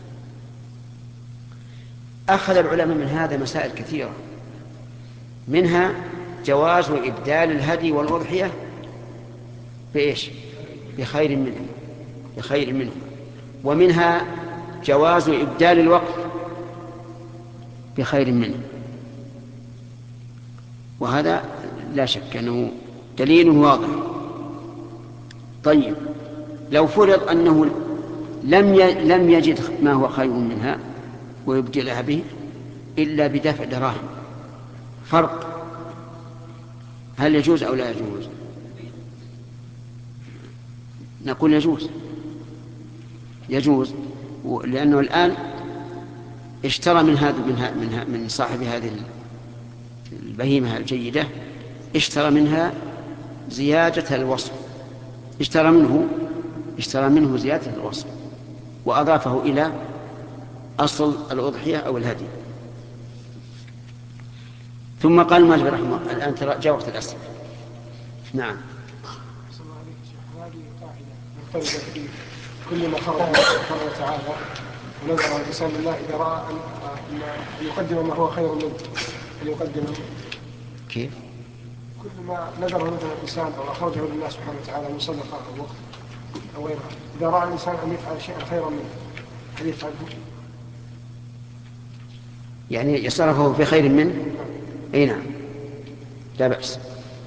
أخذ العلماء من هذا مسائل كثيرة، منها جواز إبدال الهدي والأضحية بإيش؟ بخير منه بخير منه ومنها جواز إبدال الوقف بخير منه، وهذا لا شك أنه دليل واضح. طيب لو فرض أنه لم لم يجد ما هو خير منها ويبدلها به إلا بدفع دراهم، فرق، هل يجوز أو لا يجوز؟ نقول يجوز يجوز لأنه الآن اشترى من هذا من من صاحب هذه البهيمة الجيدة، اشترى منها زيادة الوصف، اشترى منه اشترى منه زيادة الوصف وأضافه إلى أصل الأضحية أو الهدي. ثم قال المؤلف رحمه الله، الآن ترى جاء وقت الأسئلة. نعم. هذه قاعدة مرتبطة في كل ما خرج الله سبحانه وتعالى ونظر الإنسان لله إذا رأى أن يقدم ما هو خير منه أن يقدمه. كيف؟ كل ما نظر مثلا الإنسان أو أخرجه لله سبحانه وتعالى من صدقة أو وقت أو غيرها، إذا رأى الإنسان أن يفعل شيئا خيرا منه هل يفعله؟ يعني يصرفه في خير منه؟ أي نعم لا بأس.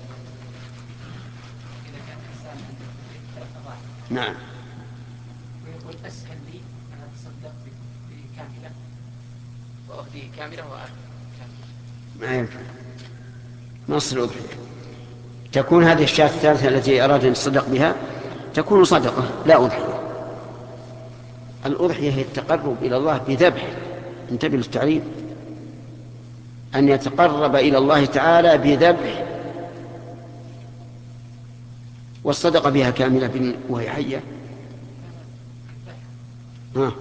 نعم. ويقول أسهل لي أن أتصدق بكاملة وأهديه كاملة وأهديه كاملة. ما ينفع، نص الأضحية تكون هذه الشاة الثالثة التي أراد أن يتصدق بها تكون صدقة لا أضحية. الأضحية هي التقرب إلى الله بذبح، انتبه للتعريف، أن يتقرب إلى الله تعالى بذبح، والصدقة بها كاملة وهي حية. ها.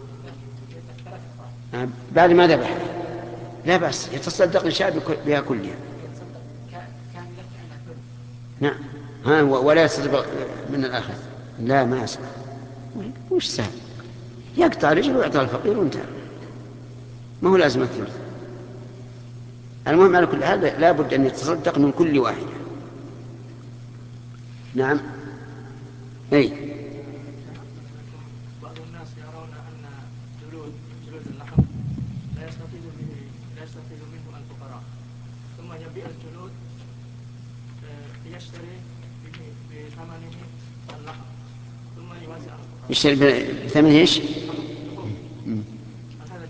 بعد ما ذبح لا بأس يتصدق إن شاء بها كلها. نعم. ها ولا يصدق من الآخر، لا ما يصدق، وش سهل، يقطع رجل ويعطى الفقير وانتهى، ما هو لازم الثلث. المهم على كل حال لا بد أن يتصدق من كل واحدة. نعم. أي بعض الناس يرون أن جلود جلود اللحم لا يستفيد به لا يستفيد منه الفقراء، ثم يبيع الجلود يشتري بثمنه اللحم ثم يوزع الفقراء. يشتري بثمنه ايش؟ هذا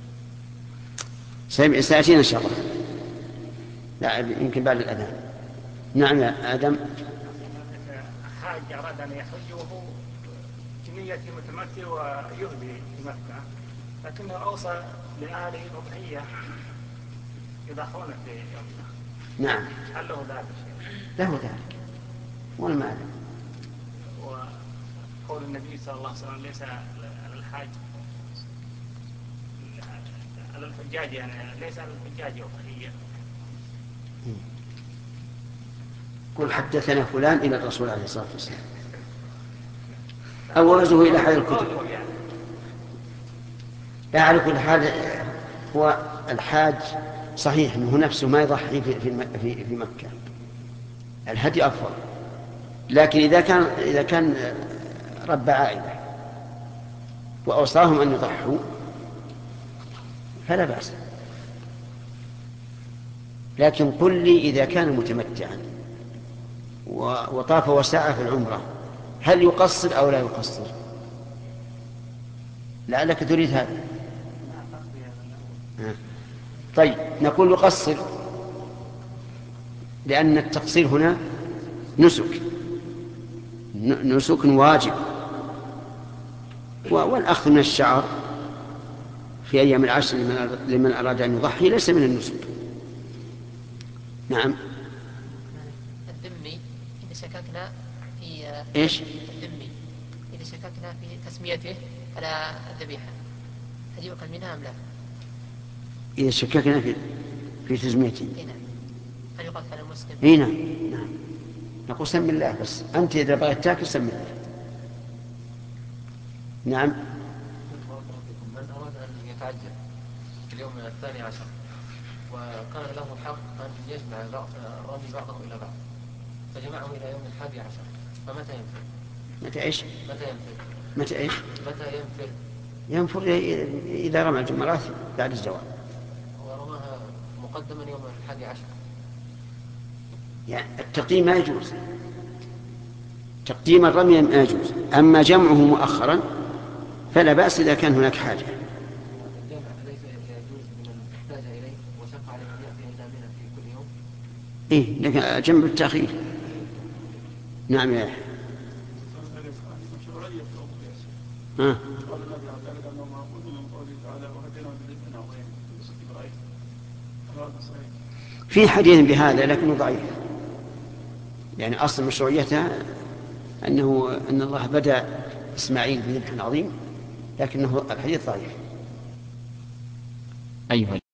جائز. سيأتينا إن شاء الله، لا يمكن بعد الأذان. نعم يا آدم. حاج أراد أن يحج وهو بنية متمتع ويهدي في مكة، لكنه أوصى لأهله الأضحية يضحون في يومنا. نعم. هل له ذلك؟ له ذلك ولا ما له. وقول النبي صلى الله عليه وسلم ليس على الحاج على الحجاج، يعني ليس على الحجاج أضحية. قل حدثنا فلان إلى الرسول عليه الصلاة والسلام أو ورزه إلى أحد الكتب. لا على كل حال هو الحاج صحيح أنه نفسه ما يضحي في, في, في مكة، الهدي أفضل، لكن إذا كان, إذا كان رب عائلة وأوصاهم أن يضحوا فلا بأس. لكن قل لي إذا كان متمتعا وطاف وسعى في العمرة هل يقصر أو لا يقصر؟ لعلك تريد هذا. طيب نقول يقصر، لأن التقصير هنا نسك نسك واجب. والأخذ من الشعر في أيام العشر لمن أراد أن يضحي ليس من النسك. نعم. الذمي إذا شككنا في إيش؟ الذمي إذا شككنا في تسميته على الذبيحة هل يؤكل منها أم لا؟ إذا شككنا في في تسميته إيه نعم. هل يقال على المسلم؟ إيه نعم. نعم. نقول سم الله بس، أنت إذا بغيت تاكل سم الله. نعم. من أراد أن يتعجل في اليوم الثاني عشر وكان له الحق أن يجمع الرمي بعضه إلى بعض فجمعه إلى يوم الحادي عشر فمتى ينفر؟ متى إيش؟ متى ينفر؟ متى إيش؟ متى ينفر؟ ينفر إذا رمى الجمرات بعد الزوال. ورماها مقدما يوم الحادي عشر. يعني التقديم ما يجوز، تقديم الرمي ما يجوز، أما جمعه مؤخرا فلا بأس إذا كان هناك حاجة. الجمع ليس يجوز لمن احتاج إليه وشق عليه أن يأتي إلى منى في كل يوم. إيه لكن الجمع بالتأخير. نعم يا يحيى. ها. في حديث بهذا لكنه ضعيف، يعني أصل مشروعيته أنه أن الله بدأ إسماعيل بذبح عظيم، لكنه الحديث ضعيف. أيها